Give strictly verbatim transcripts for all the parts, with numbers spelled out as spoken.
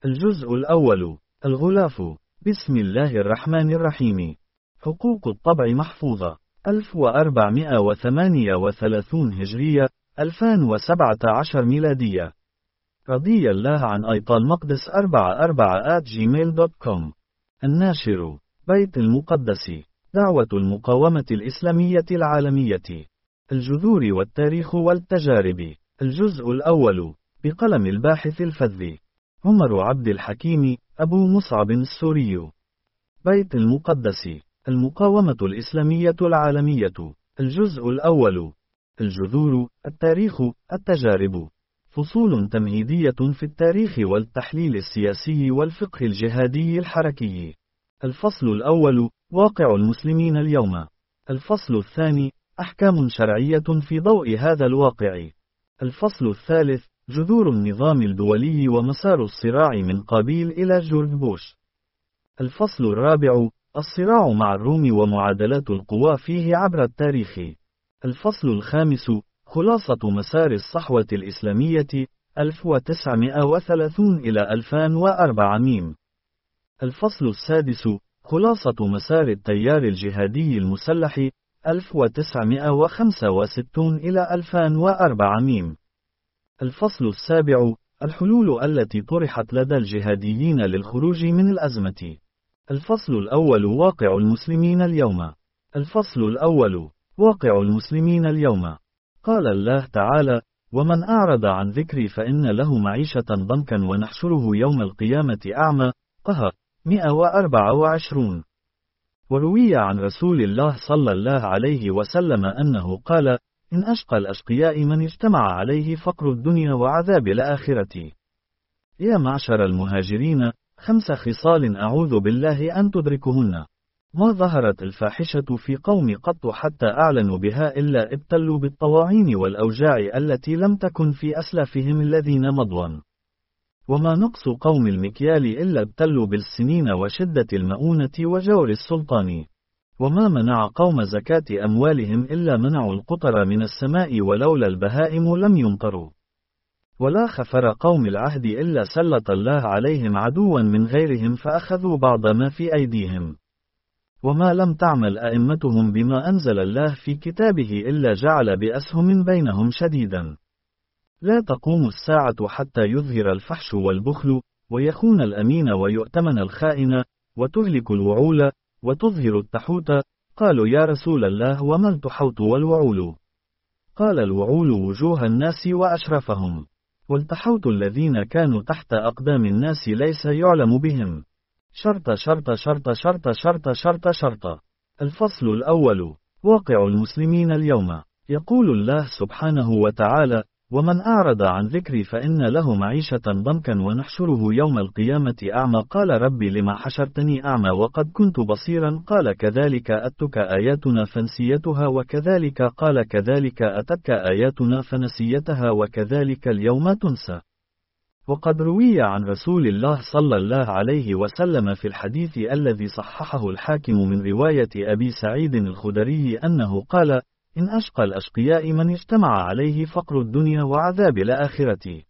الجزء الأول. الغلاف. بسم الله الرحمن الرحيم. حقوق الطبع محفوظة. ألف وأربعمائة وثمانية وثلاثين هجرية، ألفين وسبعة عشر ميلادية. رضي الله عن أيطال المقدس أربعة أربعة آت جيميل دوت كوم. الناشر. بيت المقدس. دعوة المقاومة الإسلامية العالمية. الجذور والتاريخ والتجارب. الجزء الأول. بقلم الباحث الفذ عمر عبد الحكيم، أبو مصعب السوري. بيت المقدس. المقاومة الإسلامية العالمية. الجزء الأول. الجذور، التاريخ، التجارب. فصول تمهيدية في التاريخ والتحليل السياسي والفقه الجهادي الحركي. الفصل الأول. واقع المسلمين اليوم. الفصل الثاني. أحكام شرعية في ضوء هذا الواقع. الفصل الثالث. جذور النظام الدولي ومسار الصراع من قابيل إلى جورج بوش. الفصل الرابع. الصراع مع الروم ومعادلات القوى فيه عبر التاريخ. الفصل الخامس. خلاصة مسار الصحوة الإسلامية ألف وتسعمائة وثلاثين إلى ألفين وأربعمائة. الفصل السادس. خلاصة مسار التيار الجهادي المسلح ألف وتسعمائة وخمسة وستين إلى ألفين وأربعمائة. الفصل السابع. الحلول التي طرحت لدى الجهاديين للخروج من الأزمة. الفصل الأول. واقع المسلمين اليوم. الفصل الأول. واقع المسلمين اليوم. قال الله تعالى: ومن أعرض عن ذكري فإن له معيشة ضنكا ونحشره يوم القيامة أعمى. قه مئة وأربعة وعشرين. وروي عن رسول الله صلى الله عليه وسلم أنه قال: إن أشقى الأشقياء من اجتمع عليه فقر الدنيا وعذاب الآخرة. يا معشر المهاجرين، خمس خصال أعوذ بالله أن تدركهن. ما ظهرت الفاحشة في قوم قط حتى أعلنوا بها إلا ابتلوا بالطواعين والأوجاع التي لم تكن في أسلافهم الذين مضوا. وما نقص قوم المكيال إلا ابتلوا بالسنين وشدة المؤونة وجور السلطان. وما منع قوم زكاة أموالهم إلا منعوا القطر من السماء ولولا البهائم لم يمطروا. ولا خفر قوم العهد إلا سلط الله عليهم عدوا من غيرهم فأخذوا بعض ما في أيديهم. وما لم تعمل أئمتهم بما أنزل الله في كتابه إلا جعل بأسهم بينهم شديدا. لا تقوم الساعة حتى يظهر الفحش والبخل، ويخون الأمين ويؤتمن الخائن، وتهلك الوعول، وتظهر التحوت. قالوا يا رسول الله وما التحوت والوعول؟ قال الوعول وجوه الناس وأشرفهم، والتحوت الذين كانوا تحت أقدام الناس ليس يعلم بهم. شرط شرط شرط شرط شرط شرط شرط. الفصل الأول. واقع المسلمين اليوم. يقول الله سبحانه وتعالى: ومن أعرض عن ذكري فإن له معيشة ضنكا ونحشره يوم القيامة أعمى. قال ربي لما حشرتني أعمى وقد كنت بصيرا؟ قال كذلك أتتك آياتنا فنسيتها وكذلك قال كذلك أتتك آياتنا فنسيتها وكذلك اليوم تنسى. وقد روي عن رسول الله صلى الله عليه وسلم في الحديث الذي صححه الحاكم من رواية أبي سعيد الخدري أنه قال: إن أشقى الأشقياء من اجتمع عليه فقر الدنيا وعذاب الآخرة.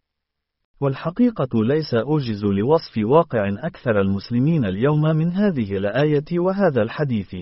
والحقيقة ليس أوجز لوصف واقع أكثر المسلمين اليوم من هذه الآية وهذا الحديث.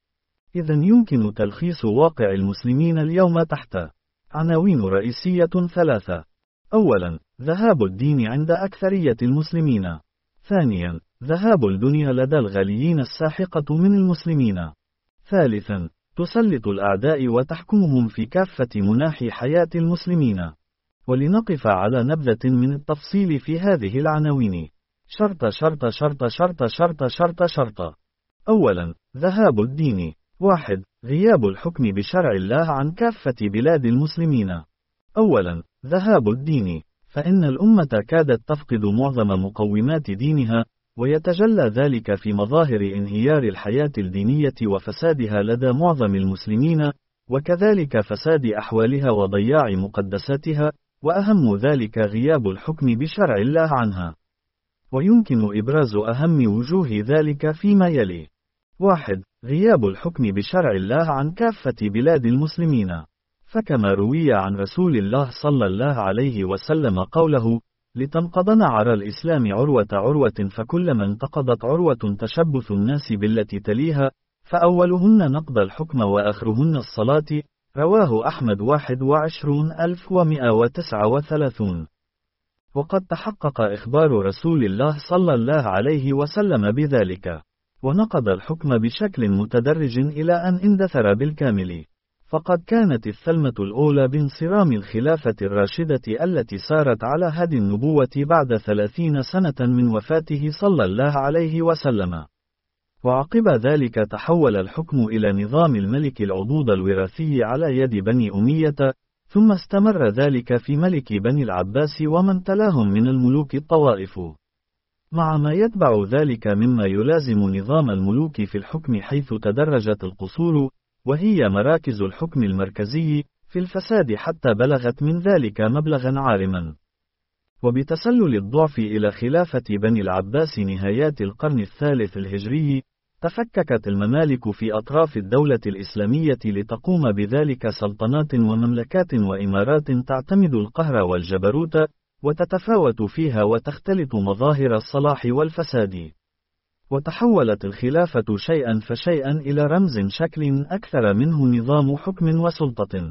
إذن يمكن تلخيص واقع المسلمين اليوم تحت عناوين رئيسية ثلاثة. أولا، ذهاب الدين عند أكثرية المسلمين. ثانيا، ذهاب الدنيا لدى الغاليين الساحقة من المسلمين. ثالثا، تسلط الأعداء وتحكمهم في كافة مناحي حياة المسلمين. ولنقف على نبذة من التفصيل في هذه العناوين. شرط شرط شرط شرط شرط شرط شرط. أولا، ذهاب الدين. واحد، غياب الحكم بشرع الله عن كافة بلاد المسلمين. أولا، ذهاب الدين، فإن الأمة كادت تفقد معظم مقومات دينها، ويتجلى ذلك في مظاهر انهيار الحياة الدينية وفسادها لدى معظم المسلمين، وكذلك فساد أحوالها وضياع مقدساتها، وأهم ذلك غياب الحكم بشرع الله عنها. ويمكن إبراز أهم وجوه ذلك فيما يلي. واحد، غياب الحكم بشرع الله عن كافة بلاد المسلمين. فكما روي عن رسول الله صلى الله عليه وسلم قوله: لتنقض نعر الإسلام عروة عروة، فكلما انتقضت عروة تشبث الناس بالتي تليها، فأولهن نقض الحكم وآخرهن الصلاة. رواه أحمد واحد وعشرون ألف ومئة وتسعة وثلاثون. وقد تحقق إخبار رسول الله صلى الله عليه وسلم بذلك، ونقض الحكم بشكل متدرج إلى أن اندثر بالكامل. فقد كانت الثلمة الأولى بانصرام الخلافة الراشدة التي سارت على هدي النبوة بعد ثلاثين سنة من وفاته صلى الله عليه وسلم. وعقب ذلك تحول الحكم إلى نظام الملك العضوض الوراثي على يد بني أمية، ثم استمر ذلك في ملك بني العباس ومن تلاهم من الملوك الطوائف، مع ما يتبع ذلك مما يلازم نظام الملوك في الحكم، حيث تدرجت القصور، وهي مراكز الحكم المركزي، في الفساد حتى بلغت من ذلك مبلغا عارما. وبتسلل الضعف إلى خلافة بني العباس نهايات القرن الثالث الهجري، تفككت الممالك في أطراف الدولة الإسلامية لتقوم بذلك سلطنات ومملكات وإمارات تعتمد القهر والجبروت، وتتفاوت فيها وتختلط مظاهر الصلاح والفساد. وتحولت الخلافة شيئا فشيئا إلى رمز شكل أكثر منه نظام حكم وسلطة.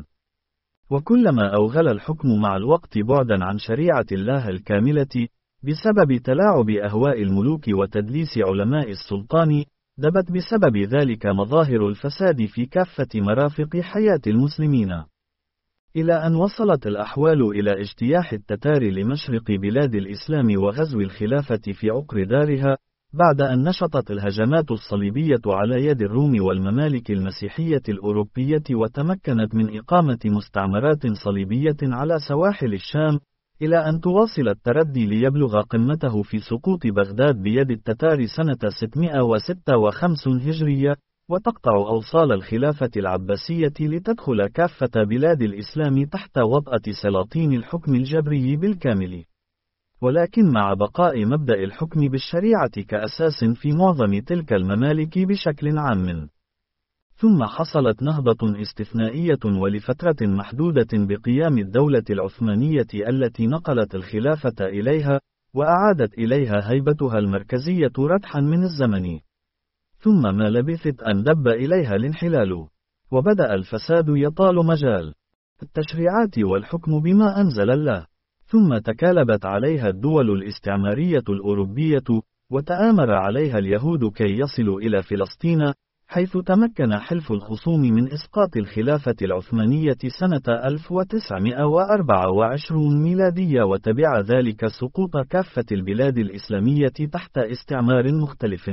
وكلما أوغل الحكم مع الوقت بعدا عن شريعة الله الكاملة، بسبب تلاعب أهواء الملوك وتدليس علماء السلطان، دبت بسبب ذلك مظاهر الفساد في كافة مرافق حياة المسلمين، إلى أن وصلت الأحوال إلى اجتياح التتار لمشرق بلاد الإسلام وغزو الخلافة في عقر دارها، بعد أن نشطت الهجمات الصليبية على يد الروم والممالك المسيحية الأوروبية، وتمكنت من إقامة مستعمرات صليبية على سواحل الشام، إلى أن تواصل التردي ليبلغ قمته في سقوط بغداد بيد التتار سنة ستمائة وستة وخمسين هجرية، وتقطع أوصال الخلافة العباسية لتدخل كافة بلاد الإسلام تحت وطأة سلاطين الحكم الجبري بالكامل، ولكن مع بقاء مبدأ الحكم بالشريعة كأساس في معظم تلك الممالك بشكل عام. ثم حصلت نهضة استثنائية ولفترة محدودة بقيام الدولة العثمانية التي نقلت الخلافة إليها، وأعادت إليها هيبتها المركزية ردحا من الزمن. ثم ما لبثت أن دب إليها الانحلال، وبدأ الفساد يطال مجال التشريعات والحكم بما أنزل الله. ثم تكالبت عليها الدول الاستعمارية الأوروبية، وتآمر عليها اليهود كي يصلوا إلى فلسطين، حيث تمكن حلف الخصوم من إسقاط الخلافة العثمانية سنة ألف وتسعمائة وأربعة وعشرين ميلادية، وتبع ذلك سقوط كافة البلاد الإسلامية تحت استعمار مختلف.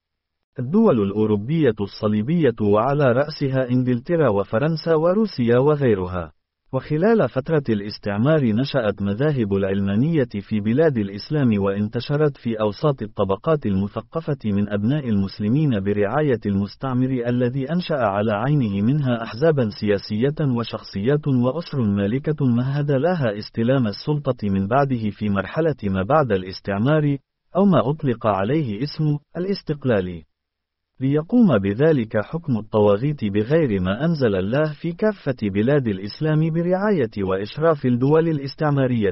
الدول الأوروبية الصليبية وعلى رأسها إنجلترا وفرنسا وروسيا وغيرها. وخلال فترة الاستعمار نشأت مذاهب العلمانية في بلاد الإسلام، وانتشرت في أوساط الطبقات المثقفة من أبناء المسلمين برعاية المستعمر الذي أنشأ على عينه منها أحزابا سياسية وشخصيات وأسر مالكة مهد لها استلام السلطة من بعده في مرحلة ما بعد الاستعمار، أو ما أطلق عليه اسم الاستقلال، ليقوم بذلك حكم الطواغيت بغير ما أنزل الله في كافة بلاد الإسلام برعاية وإشراف الدول الاستعمارية.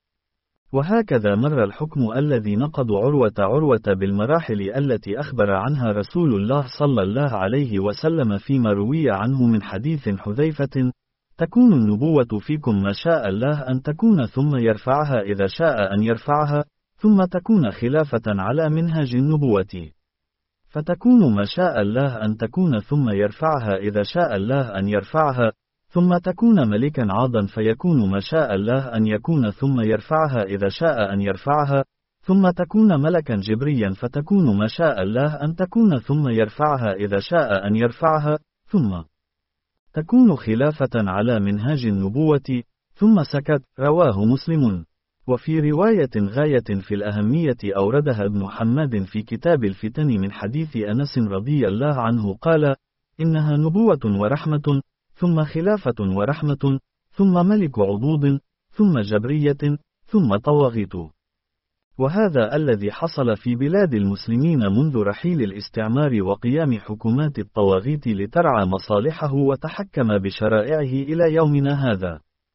وهكذا مر الحكم الذي نقض عروة عروة بالمراحل التي أخبر عنها رسول الله صلى الله عليه وسلم فيما روي عنه من حديث حذيفة: تكون النبوة فيكم ما شاء الله أن تكون، ثم يرفعها إذا شاء أن يرفعها، ثم تكون خلافة على منهج النبوة، فتكون ما شاء الله أن تكون، ثم يرفعها إذا شاء الله أن يرفعها، ثم تكون ملكا عاضا فيكون ما شاء الله أن يكون، ثم يرفعها إذا شاء أن يرفعها، ثم تكون ملكا جبريا فتكون ما شاء الله أن تكون، ثم يرفعها إذا شاء أن يرفعها، ثم تكون خلافة على منهاج النبوة، ثم سكت. رواه مسلم. وفي رواية غاية في الأهمية أوردها ابن حماد في كتاب الفتن من حديث أنس رضي الله عنه قال: إنها نبوة ورحمة، ثم خلافة ورحمة، ثم ملك عضوض، ثم جبرية، ثم طواغيت. وهذا الذي حصل في بلاد المسلمين منذ رحيل الاستعمار وقيام حكومات الطواغيت لترعى مصالحه وتحكم بشرائعه إلى يومنا هذا،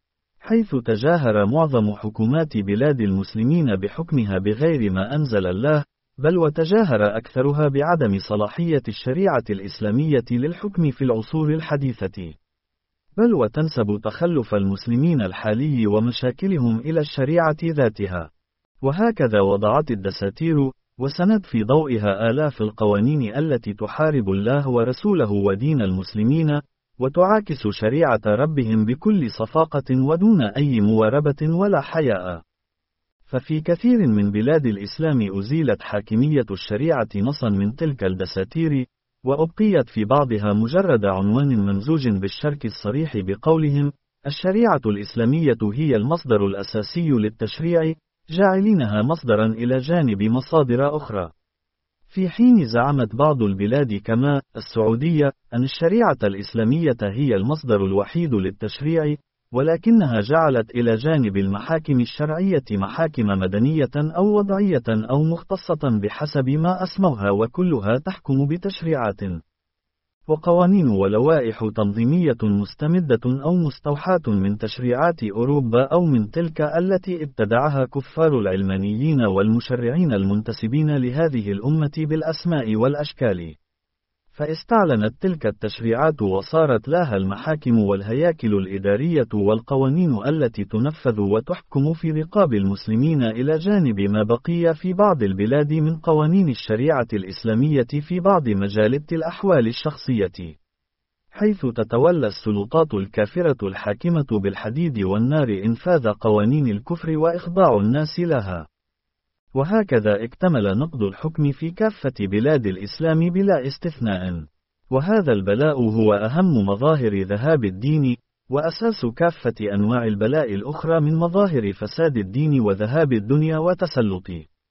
حيث تجاهر معظم حكومات بلاد المسلمين بحكمها بغير ما أنزل الله، بل وتجاهر أكثرها بعدم صلاحية الشريعة الإسلامية للحكم في العصور الحديثة، بل وتنسب تخلف المسلمين الحالي ومشاكلهم إلى الشريعة ذاتها. وهكذا وضعت الدساتير وسند في ضوئها آلاف القوانين التي تحارب الله ورسوله ودين المسلمين، وتعاكس شريعة ربهم بكل صفاقة ودون أي مواربة ولا حياء. ففي كثير من بلاد الإسلام أزيلت حاكمية الشريعة نصا من تلك الدساتير، وأبقيت في بعضها مجرد عنوان ممزوج بالشرك الصريح بقولهم: الشريعة الإسلامية هي المصدر الأساسي للتشريع، جاعلينها مصدرا إلى جانب مصادر أخرى. في حين زعمت بعض البلاد كما السعودية أن الشريعة الإسلامية هي المصدر الوحيد للتشريع، ولكنها جعلت إلى جانب المحاكم الشرعية محاكم مدنية أو وضعية أو مختصة بحسب ما أسموها، وكلها تحكم بتشريعات وقوانين ولوائح تنظيمية مستمدة أو مستوحاة من تشريعات أوروبا أو من تلك التي ابتدعها كفار العلمانيين والمشرعين المنتسبين لهذه الأمة بالأسماء والأشكال. فاستعلنت تلك التشريعات وصارت لها المحاكم والهياكل الإدارية والقوانين التي تنفذ وتحكم في رقاب المسلمين، إلى جانب ما بقي في بعض البلاد من قوانين الشريعة الإسلامية في بعض مجالات الأحوال الشخصية، حيث تتولى السلطات الكافرة الحاكمة بالحديد والنار إنفاذ قوانين الكفر وإخضاع الناس لها. وهكذا اكتمل نقض الحكم في كافة بلاد الإسلام بلا استثناء. وهذا البلاء هو أهم مظاهر ذهاب الدين، وأساس كافة أنواع البلاء الأخرى من مظاهر فساد الدين وذهاب الدنيا وتسلط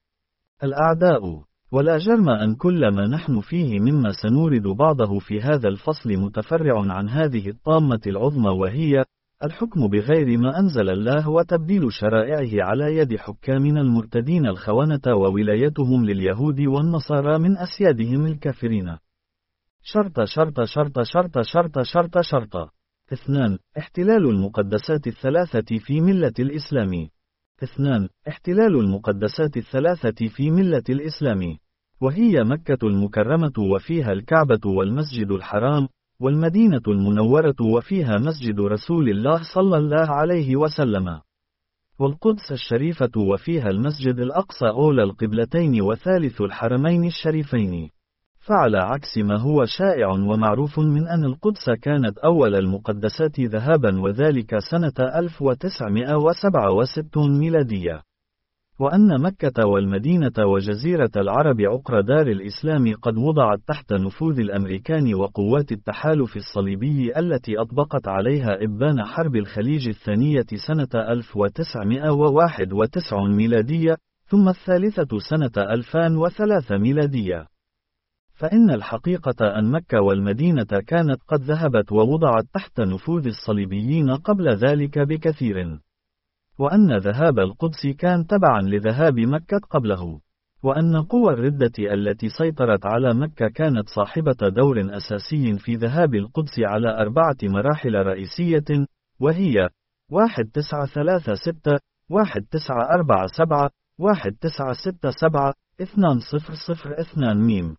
الأعداء. ولا جرم أن كل ما نحن فيه مما سنورد بعضه في هذا الفصل متفرع عن هذه الطامة العظمى، وهي الحكم بغير ما أنزل الله وتبديل شرائعه على يد حكامنا المرتدين الخونة، وولايتهم لليهود والنصارى من أسيادهم الكافرين. شرط شرط شرط شرط شرط شرط شرط. اثنان. احتلال المقدسات الثلاثة في ملة الإسلام. اثنان. احتلال المقدسات الثلاثة في ملة الإسلام، وهي مكة المكرمة وفيها الكعبة والمسجد الحرام، والمدينة المنورة وفيها مسجد رسول الله صلى الله عليه وسلم، والقدس الشريفة وفيها المسجد الأقصى أولى القبلتين وثالث الحرمين الشريفين. فعلى عكس ما هو شائع ومعروف من أن القدس كانت أول المقدسات ذهابا، وذلك سنة ألف وتسعمائة وسبعة وستين ميلادية، وأن مكة والمدينة وجزيرة العرب عقر دار الإسلام قد وضعت تحت نفوذ الأمريكان وقوات التحالف الصليبي التي أطبقت عليها إبان حرب الخليج الثانية سنة ألف وتسعمائة وواحد وتسعين ميلادية، ثم الثالثة سنة ألفين وثلاثة ميلادية. فإن الحقيقة أن مكة والمدينة كانت قد ذهبت ووضعت تحت نفوذ الصليبيين قبل ذلك بكثير، وأن ذهاب القدس كان تبعا لذهاب مكة قبله، وأن قوى الردة التي سيطرت على مكة كانت صاحبة دور أساسي في ذهاب القدس على أربعة مراحل رئيسية، وهي واحد تسعة ثلاثة ستة، واحد تسعة أربعة سبعة، واحد تسعة ستة سبعة، اثنان صفر صفر اثنان ميم.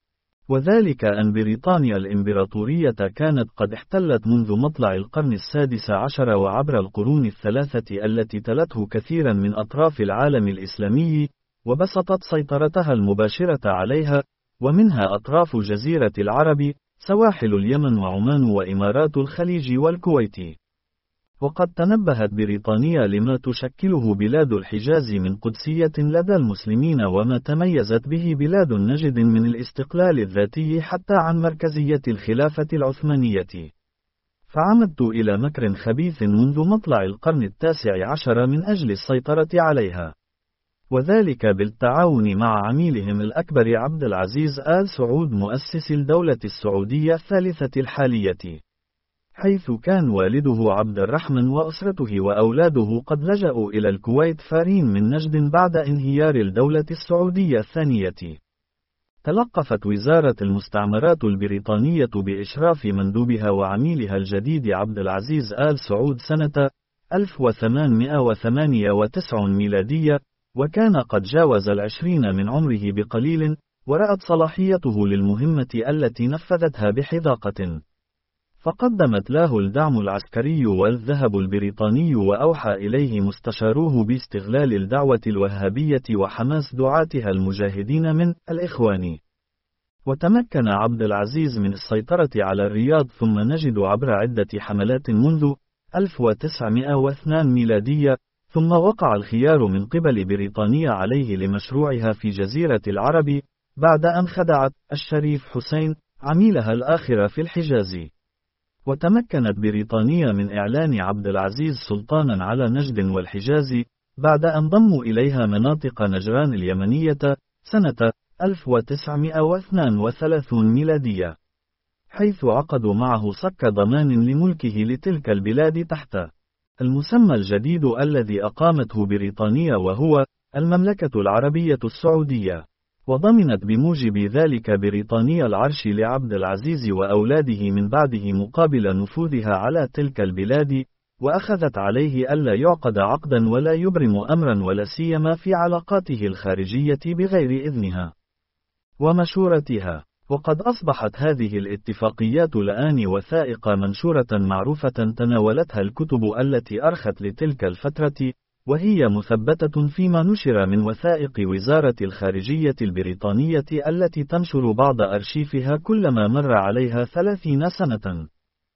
وذلك أن بريطانيا الإمبراطورية كانت قد احتلت منذ مطلع القرن السادس عشر وعبر القرون الثلاثة التي تلته كثيرا من أطراف العالم الإسلامي، وبسطت سيطرتها المباشرة عليها، ومنها أطراف جزيرة العرب، سواحل اليمن وعمان وإمارات الخليج والكويت. وقد تنبهت بريطانيا لما تشكله بلاد الحجاز من قدسية لدى المسلمين، وما تميزت به بلاد نجد من الاستقلال الذاتي حتى عن مركزية الخلافة العثمانية. فعمدت إلى مكر خبيث منذ مطلع القرن التاسع عشر من أجل السيطرة عليها، وذلك بالتعاون مع عميلهم الأكبر عبد العزيز آل سعود مؤسس الدولة السعودية الثالثة الحالية، حيث كان والده عبد الرحمن وأسرته وأولاده قد لجأوا إلى الكويت فارين من نجد بعد انهيار الدولة السعودية الثانية. تلقفت وزارة المستعمرات البريطانية بإشراف مندوبها وعميلها الجديد عبد العزيز آل سعود سنة ألف وثمانمائة وثمانية وتسعين ميلادية، وكان قد جاوز العشرين من عمره بقليل، ورأت صلاحيته للمهمة التي نفذتها بحذاقة. فقدمت له الدعم العسكري والذهب البريطاني، وأوحى إليه مستشاروه باستغلال الدعوة الوهابية وحماس دعاتها المجاهدين من الإخوان. وتمكن عبد العزيز من السيطرة على الرياض، ثم نجد عبر عدة حملات منذ ألف وتسعمائة واثنين ميلادية، ثم وقع الخيار من قبل بريطانيا عليه لمشروعها في جزيرة العرب، بعد أن خدعت الشريف حسين عميلها الآخر في الحجاز. وتمكنت بريطانيا من إعلان عبد العزيز سلطانا على نجد والحجاز، بعد أن ضموا إليها مناطق نجران اليمنية سنة ألف وتسعمائة واثنين وثلاثين ميلادية، حيث عقدوا معه صك ضمان لملكه لتلك البلاد تحت المسمى الجديد الذي أقامته بريطانيا، وهو المملكة العربية السعودية. وضمنت بموجب ذلك بريطانيا العرش لعبد العزيز وأولاده من بعده مقابل نفوذها على تلك البلاد، وأخذت عليه ألا يعقد عقدا ولا يبرم أمرا، ولا سيما في علاقاته الخارجية بغير إذنها ومشورتها. وقد أصبحت هذه الاتفاقيات الآن وثائق منشورة معروفة تناولتها الكتب التي أرخت لتلك الفترة، وهي مثبتة فيما نشر من وثائق وزارة الخارجية البريطانية التي تنشر بعض أرشيفها كلما مر عليها ثلاثين سنة.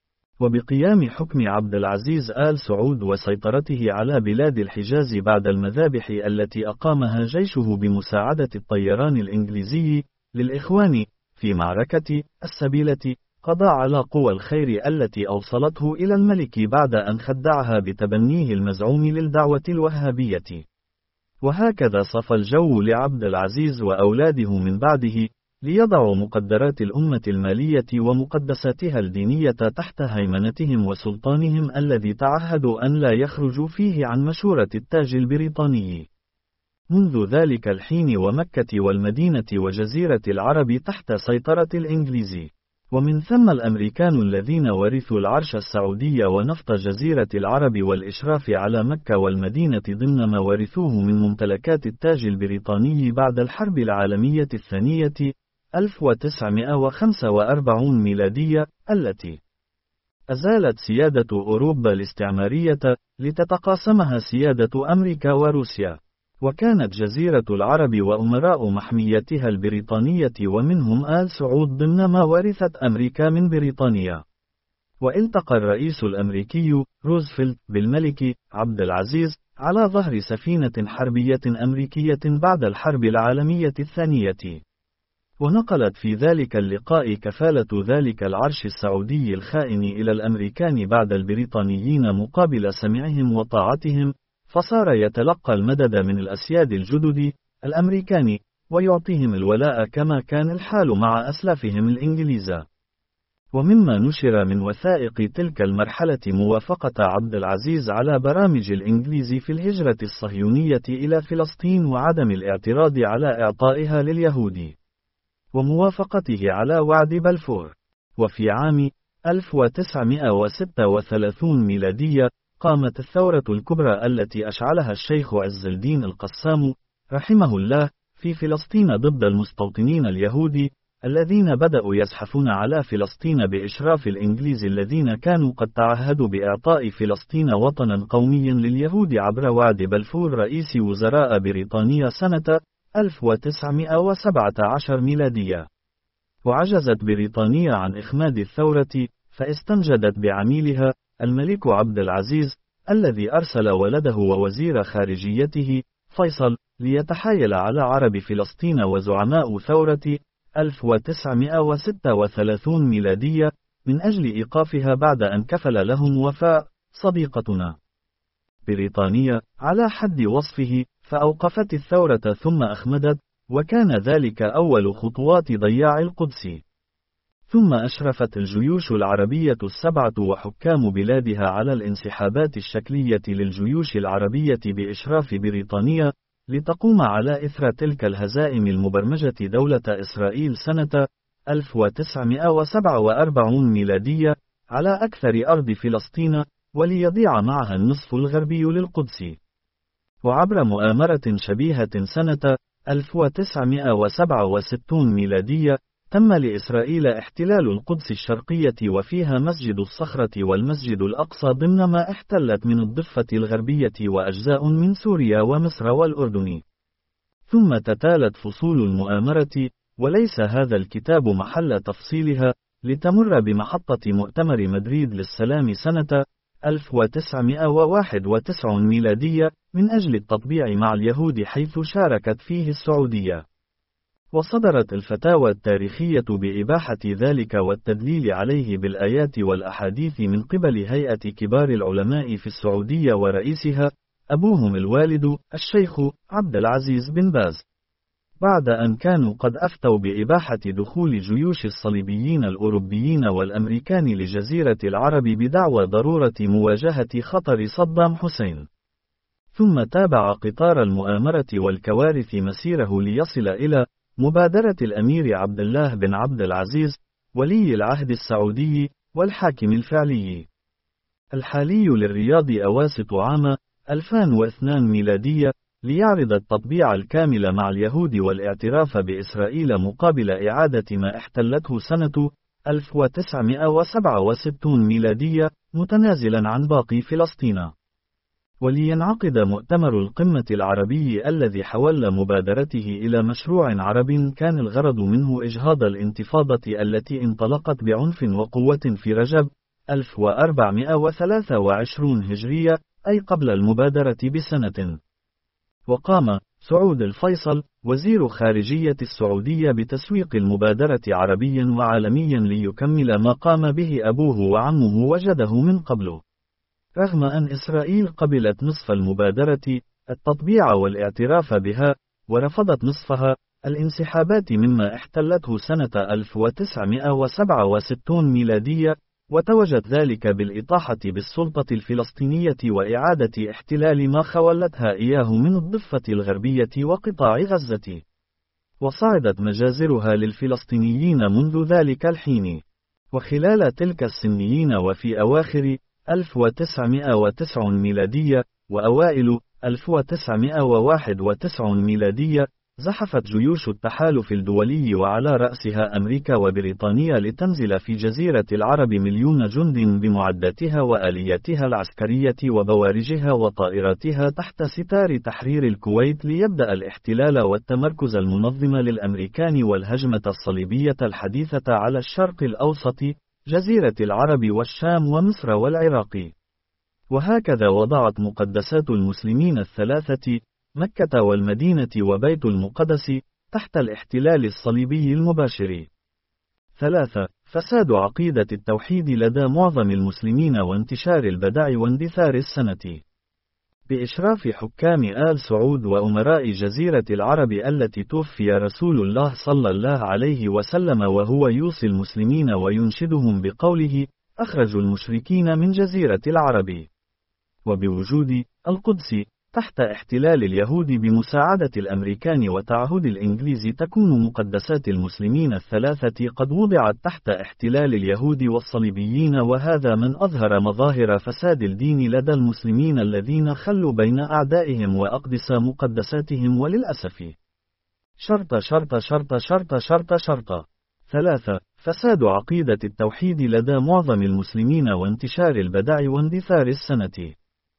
وبقيام حكم عبد العزيز آل سعود وسيطرته على بلاد الحجاز بعد المذابح التي أقامها جيشه بمساعدة الطيران الإنجليزي للإخوان في معركة السبيلة، قضى على قوى الخير التي أوصلته إلى الملك بعد أن خدعها بتبنيه المزعوم للدعوة الوهابية. وهكذا صفى الجو لعبد العزيز وأولاده من بعده، ليضعوا مقدرات الأمة المالية ومقدساتها الدينية تحت هيمنتهم وسلطانهم الذي تعهدوا أن لا يخرجوا فيه عن مشورة التاج البريطاني. منذ ذلك الحين ومكة والمدينة وجزيرة العرب تحت سيطرة الإنجليز، ومن ثم الأمريكان الذين ورثوا العرش السعودي ونفط جزيرة العرب والإشراف على مكة والمدينة ضمن ما ورثوه من ممتلكات التاج البريطاني بعد الحرب العالمية الثانية ألف وتسعمائة وخمسة وأربعين ميلادية، التي أزالت سيادة أوروبا الاستعمارية لتتقاسمها سيادة أمريكا وروسيا. وكانت جزيرة العرب وأمراء محميتها البريطانية ومنهم آل سعود ضمن ما ورثت أمريكا من بريطانيا. والتقى الرئيس الأمريكي روزفلت بالملك عبد العزيز على ظهر سفينة حربية أمريكية بعد الحرب العالمية الثانية، ونقلت في ذلك اللقاء كفالة ذلك العرش السعودي الخائن إلى الأمريكان بعد البريطانيين مقابل سمعهم وطاعتهم، فصار يتلقى المدد من الأسياد الجدد الأمريكان ويعطيهم الولاء، كما كان الحال مع أسلافهم الإنجليز. ومما نشر من وثائق تلك المرحلة موافقة عبد العزيز على برامج الإنجليز في الهجرة الصهيونية إلى فلسطين وعدم الاعتراض على إعطائها لليهود، وموافقته على وعد بلفور. وفي عام ألف وتسعمائة وستة وثلاثين ميلادية قامت الثورة الكبرى التي أشعلها الشيخ عز الدين القسام رحمه الله في فلسطين ضد المستوطنين اليهود الذين بدأوا يزحفون على فلسطين بإشراف الإنجليز الذين كانوا قد تعهدوا بإعطاء فلسطين وطنا قوميا لليهود عبر وعد بلفور رئيس وزراء بريطانيا سنة ألف وتسعمائة وسبعة عشر ميلادية. وعجزت بريطانيا عن إخماد الثورة، فاستنجدت بعميلها الملك عبد العزيز الذي أرسل ولده ووزير خارجيته فيصل ليتحايل على عرب فلسطين وزعماء ثورة ألف وتسعمائة وستة وثلاثين ميلادية من أجل إيقافها بعد أن كفل لهم وفاء صديقتنا بريطانيا على حد وصفه، فأوقفت الثورة ثم أخمدت، وكان ذلك أول خطوات ضياع القدس. ثم أشرفت الجيوش العربية السبعة وحكام بلادها على الانسحابات الشكلية للجيوش العربية بإشراف بريطانيا، لتقوم على إثر تلك الهزائم المبرمجة دولة إسرائيل سنة ألف وتسعمائة وسبعة وأربعين ميلادية على أكثر أرض فلسطين، وليضيع معها النصف الغربي للقدس. وعبر مؤامرة شبيهة سنة ألف وتسعمائة وسبعة وستين ميلادية، تم لإسرائيل احتلال القدس الشرقية وفيها مسجد الصخرة والمسجد الأقصى ضمن ما احتلت من الضفة الغربية وأجزاء من سوريا ومصر والأردن. ثم تتالت فصول المؤامرة، وليس هذا الكتاب محل تفصيلها، لتمر بمحطة مؤتمر مدريد للسلام سنة ألف وتسعمائة وواحد وتسعين ميلادية من أجل التطبيع مع اليهود، حيث شاركت فيه السعودية. وصدرت الفتاوى التاريخية بإباحة ذلك والتدليل عليه بالآيات والأحاديث من قبل هيئة كبار العلماء في السعودية ورئيسها أبوهم الوالد الشيخ عبد العزيز بن باز، بعد أن كانوا قد أفتوا بإباحة دخول جيوش الصليبيين الأوروبيين والأمريكان لجزيرة العرب بدعوى ضرورة مواجهة خطر صدام حسين. ثم تابع قطار المؤامرة والكوارث مسيره ليصل إلى مبادرة الأمير عبد الله بن عبد العزيز ولي العهد السعودي والحاكم الفعلي الحالي للرياض أواسط عام ألفين واثنين ميلادية، ليعرض التطبيع الكامل مع اليهود والاعتراف بإسرائيل مقابل إعادة ما احتلته سنة ألف وتسعمائة وسبعة وستين ميلادية متنازلا عن باقي فلسطين. ولينعقد مؤتمر القمة العربي الذي حول مبادرته إلى مشروع عربي كان الغرض منه إجهاض الانتفاضة التي انطلقت بعنف وقوة في رجب ألف وأربعمائة وثلاثة وعشرين هجرية، أي قبل المبادرة بسنة. وقام سعود الفيصل وزير خارجية السعودية بتسويق المبادرة عربيا وعالميا ليكمل ما قام به أبوه وعمه وجده من قبل. رغم أن إسرائيل قبلت نصف المبادرة، التطبيع والاعتراف بها، ورفضت نصفها، الانسحابات مما احتلته سنة ألف وتسعمائة وسبعة وستين ميلادية، وتوجت ذلك بالإطاحة بالسلطة الفلسطينية وإعادة احتلال ما خولتها إياه من الضفة الغربية وقطاع غزة. وصعدت مجازرها للفلسطينيين منذ ذلك الحين. وخلال تلك السنين وفي أواخر ألف وتسعمائة وتسعين ميلادية وأوائل ألف وتسعمائة وواحد وتسعين ميلادية، زحفت جيوش التحالف الدولي وعلى رأسها أمريكا وبريطانيا لتنزل في جزيرة العرب مليون جند بمعداتها وآلياتها العسكرية وبوارجها وطائراتها تحت ستار تحرير الكويت، ليبدأ الاحتلال والتمركز المنظم للأمريكان والهجمة الصليبية الحديثة على الشرق الأوسط، جزيرة العرب والشام ومصر والعراق. وهكذا وضعت مقدسات المسلمين الثلاثة مكة والمدينة وبيت المقدس تحت الاحتلال الصليبي المباشر. ثلاثة. فساد عقيدة التوحيد لدى معظم المسلمين وانتشار البدع واندثار السنة. بإشراف حكام آل سعود وأمراء جزيرة العرب التي توفي رسول الله صلى الله عليه وسلم وهو يوصي المسلمين وينشدهم بقوله: أخرجوا المشركين من جزيرة العرب. وبوجود القدس تحت احتلال اليهود بمساعدة الأمريكان وتعهد الإنجليز، تكون مقدسات المسلمين الثلاثة قد وضعت تحت احتلال اليهود والصليبيين، وهذا من أظهر مظاهر فساد الدين لدى المسلمين الذين خلوا بين أعدائهم وأقدس مقدساتهم. وللأسف شرط شرط شرط شرط شرط شرط. ثلاثة. فساد عقيدة التوحيد لدى معظم المسلمين وانتشار البدع واندثار السنة.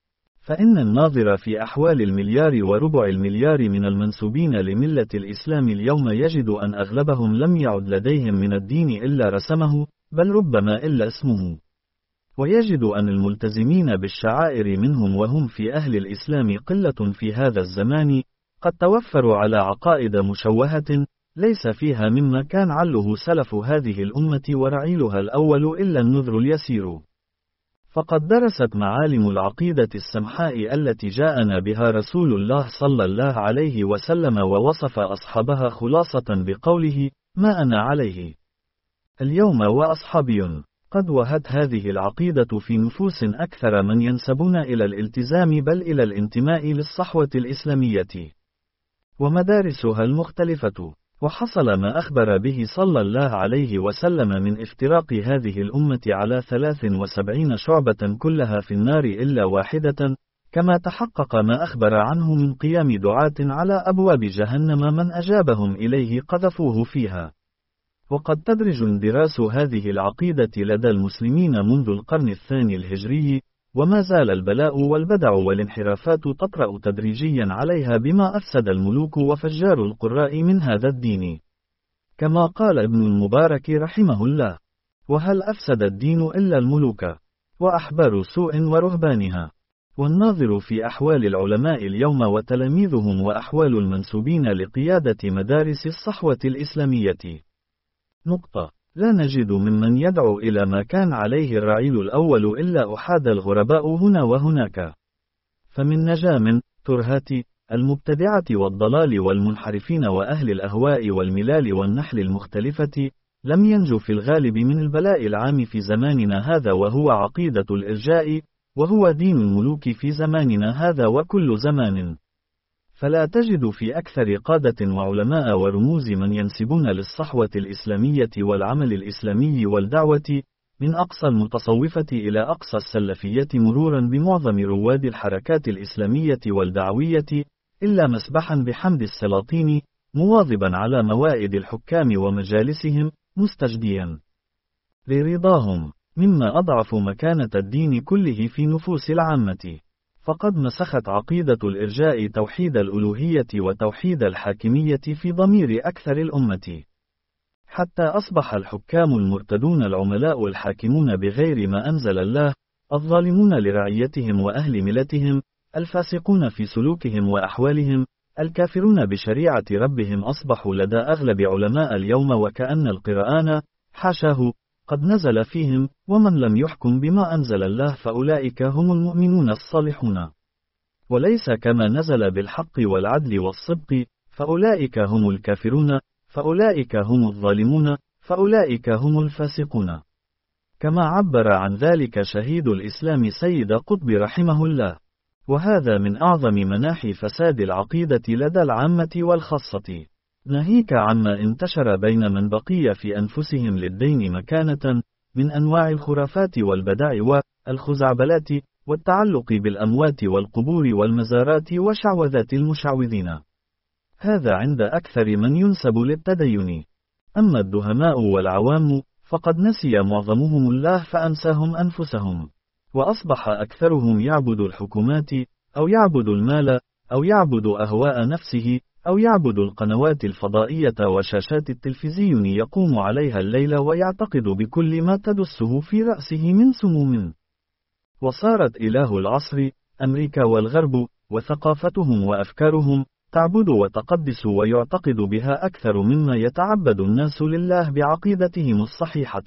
فإن الناظر في أحوال المليار وربع المليار من المنسوبين لملة الإسلام اليوم يجد أن أغلبهم لم يعد لديهم من الدين إلا رسمه، بل ربما إلا اسمه. ويجد أن الملتزمين بالشعائر منهم وهم في أهل الإسلام قلة في هذا الزمان، قد توفروا على عقائد مشوهة ليس فيها مما كان عله سلف هذه الأمة ورعيلها الأول إلا النذر اليسير. فقد درست معالم العقيدة السمحاء التي جاءنا بها رسول الله صلى الله عليه وسلم، ووصف أصحابها خلاصة بقوله: ما أنا عليه اليوم وأصحابي. قد وهت هذه العقيدة في نفوس أكثر من ينسبون إلى الالتزام بل إلى الانتماء للصحوة الإسلامية. ومدارسها المختلفة وحصل ما أخبر به صلى الله عليه وسلم من افتراق هذه الأمة على ثلاث وسبعين شعبة كلها في النار إلا واحدة، كما تحقق ما أخبر عنه من قيام دعاة على أبواب جهنم من أجابهم إليه قذفوه فيها. وقد تدرج اندراس هذه العقيدة لدى المسلمين منذ القرن الثاني الهجري، وما زال البلاء والبدع والانحرافات تطرأ تدريجيا عليها بما أفسد الملوك وفجار القراء من هذا الدين. كما قال ابن المبارك رحمه الله: وهل أفسد الدين إلا الملوك وأحبار سوء ورهبانها؟ والناظر في أحوال العلماء اليوم وتلاميذهم وأحوال المنسوبين لقيادة مدارس الصحوة الإسلامية. نقطة. لا نجد ممن يدعو إلى ما كان عليه الرعيل الأول إلا أحاد الغرباء هنا وهناك. فمن نجام، ترهات، المبتدعة والضلال والمنحرفين وأهل الأهواء والملال والنحل المختلفة، لم ينجو في الغالب من البلاء العام في زماننا هذا، وهو عقيدة الإرجاء، وهو دين الملوك في زماننا هذا وكل زمان. فلا تجد في أكثر قادة وعلماء ورموز من ينسبون للصحوة الإسلامية والعمل الإسلامي والدعوة، من أقصى المتصوفة إلى أقصى السلفية مرورا بمعظم رواد الحركات الإسلامية والدعوية، إلا مسبحا بحمد السلاطين، مواظبا على موائد الحكام ومجالسهم، مستجديا لرضاهم، مما أضعف مكانة الدين كله في نفوس العامة. فقد مسخت عقيدة الإرجاء توحيد الألوهية وتوحيد الحاكمية في ضمير أكثر الأمة، حتى أصبح الحكام المرتدون العملاء الحاكمون بغير ما أنزل الله، الظالمون لرعيتهم وأهل ملتهم، الفاسقون في سلوكهم وأحوالهم، الكافرون بشريعة ربهم، أصبحوا لدى أغلب علماء اليوم وكأن القرآن حاشاه قد نزل فيهم، ومن لم يحكم بما أنزل الله فأولئك هم المؤمنون الصالحون، وليس كما نزل بالحق والعدل والصدق فأولئك هم الكافرون، فأولئك هم الظالمون، فأولئك هم الفاسقون. كما عبر عن ذلك شهيد الإسلام سيد قطب رحمه الله. وهذا من أعظم مناحي فساد العقيدة لدى العامة والخاصة، ناهيك عما انتشر بين من بقي في أنفسهم للدين مكانة، من أنواع الخرافات والبدع والخزعبلات والتعلق بالأموات والقبور والمزارات وشعوذات المشعوذين. هذا عند أكثر من ينسب للتدين. أما الدهماء والعوام فقد نسي معظمهم الله فأنساهم أنفسهم، وأصبح أكثرهم يعبد الحكومات، أو يعبد المال، أو يعبد أهواء نفسه، أو يعبد القنوات الفضائية وشاشات التلفزيون يقوم عليها الليل ويعتقد بكل ما تدسه في رأسه من سموم. وصارت إله العصر أمريكا والغرب وثقافتهم وأفكارهم تعبد وتقدس ويعتقد بها أكثر مما يتعبد الناس لله بعقيدتهم الصحيحة.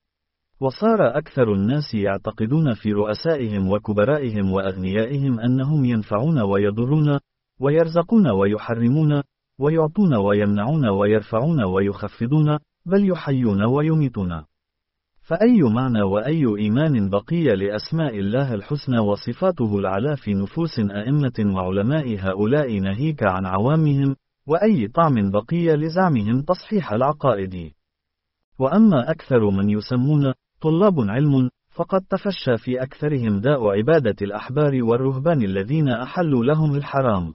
وصار أكثر الناس يعتقدون في رؤسائهم وكبرائهم وأغنيائهم أنهم ينفعون ويضرون، ويرزقون ويحرمون، ويعطون ويمنعون ويرفعون ويخفضون، بل يحيون ويميتون. فأي معنى وأي إيمان بقي لأسماء الله الحسنى وصفاته العلى في نفوس أئمة وعلماء هؤلاء ناهيك عن عوامهم، وأي طعم بقي لزعمهم تصحيح العقائد؟ وأما أكثر من يسمون طلاب علم، فقد تفشى في أكثرهم داء عبادة الأحبار والرهبان الذين أحلوا لهم الحرام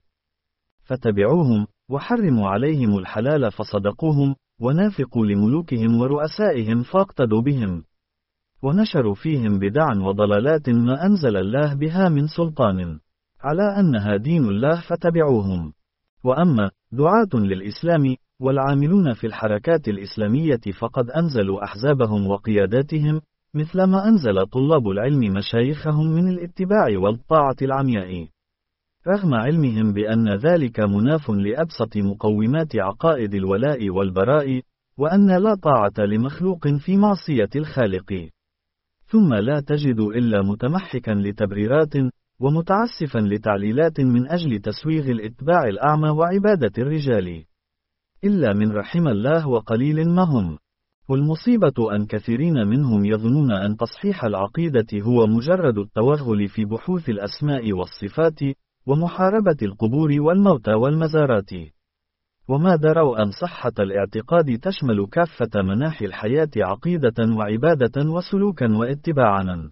فتبعوهم، وحرموا عليهم الحلال فصدقوهم، ونافقوا لملوكهم ورؤسائهم فاقتدوا بهم، ونشروا فيهم بدعا وضلالات ما أنزل الله بها من سلطان على أنها دين الله فتبعوهم. وأما دعاة للإسلام والعاملون في الحركات الإسلامية فقد أنزلوا أحزابهم وقياداتهم، مثلما أنزل طلاب العلم مشايخهم من الاتباع والطاعة العمياء، رغم علمهم بأن ذلك مناف لأبسط مقومات عقائد الولاء والبراء، وأن لا طاعة لمخلوق في معصية الخالق. ثم لا تجد إلا متمحكا لتبريرات، ومتعسفا لتعليلات من أجل تسويغ الإتباع الأعمى وعبادة الرجال، إلا من رحم الله وقليل ما هم. والمصيبة أن كثيرين منهم يظنون أن تصحيح العقيدة هو مجرد التوغل في بحوث الأسماء والصفات، ومحاربة القبور والموتى والمزارات. وما دروا أن صحة الاعتقاد تشمل كافة مناحي الحياة عقيدة وعبادة وسلوكا واتباعا،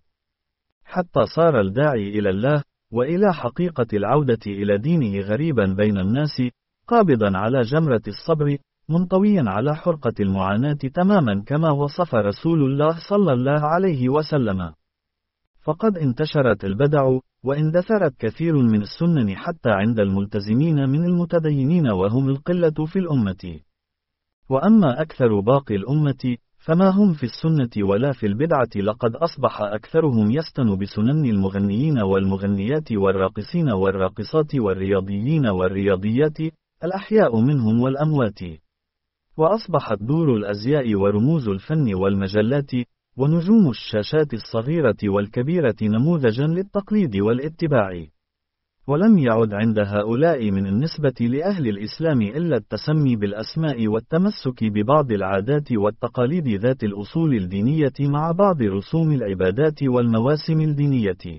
حتى صار الداعي إلى الله وإلى حقيقة العودة إلى دينه غريبا بين الناس، قابضا على جمرة الصبر، منطويا على حرقة المعاناة تماما كما وصف رسول الله صلى الله عليه وسلم. فقد انتشرت البدع، واندثرت كثير من السنن حتى عند الملتزمين من المتدينين وهم القلة في الأمة. وأما أكثر باقي الأمة، فما هم في السنة ولا في البدعة، لقد أصبح أكثرهم يستن بسنن المغنيين والمغنيات والراقصين والراقصات والرياضيين والرياضيات، الأحياء منهم والأموات. وأصبحت دور الأزياء ورموز الفن والمجلات ونجوم الشاشات الصغيرة والكبيرة نموذجا للتقليد والاتباع. ولم يعد عند هؤلاء من النسبة لأهل الإسلام إلا التسمي بالأسماء والتمسك ببعض العادات والتقاليد ذات الأصول الدينية مع بعض رسوم العبادات والمواسم الدينية.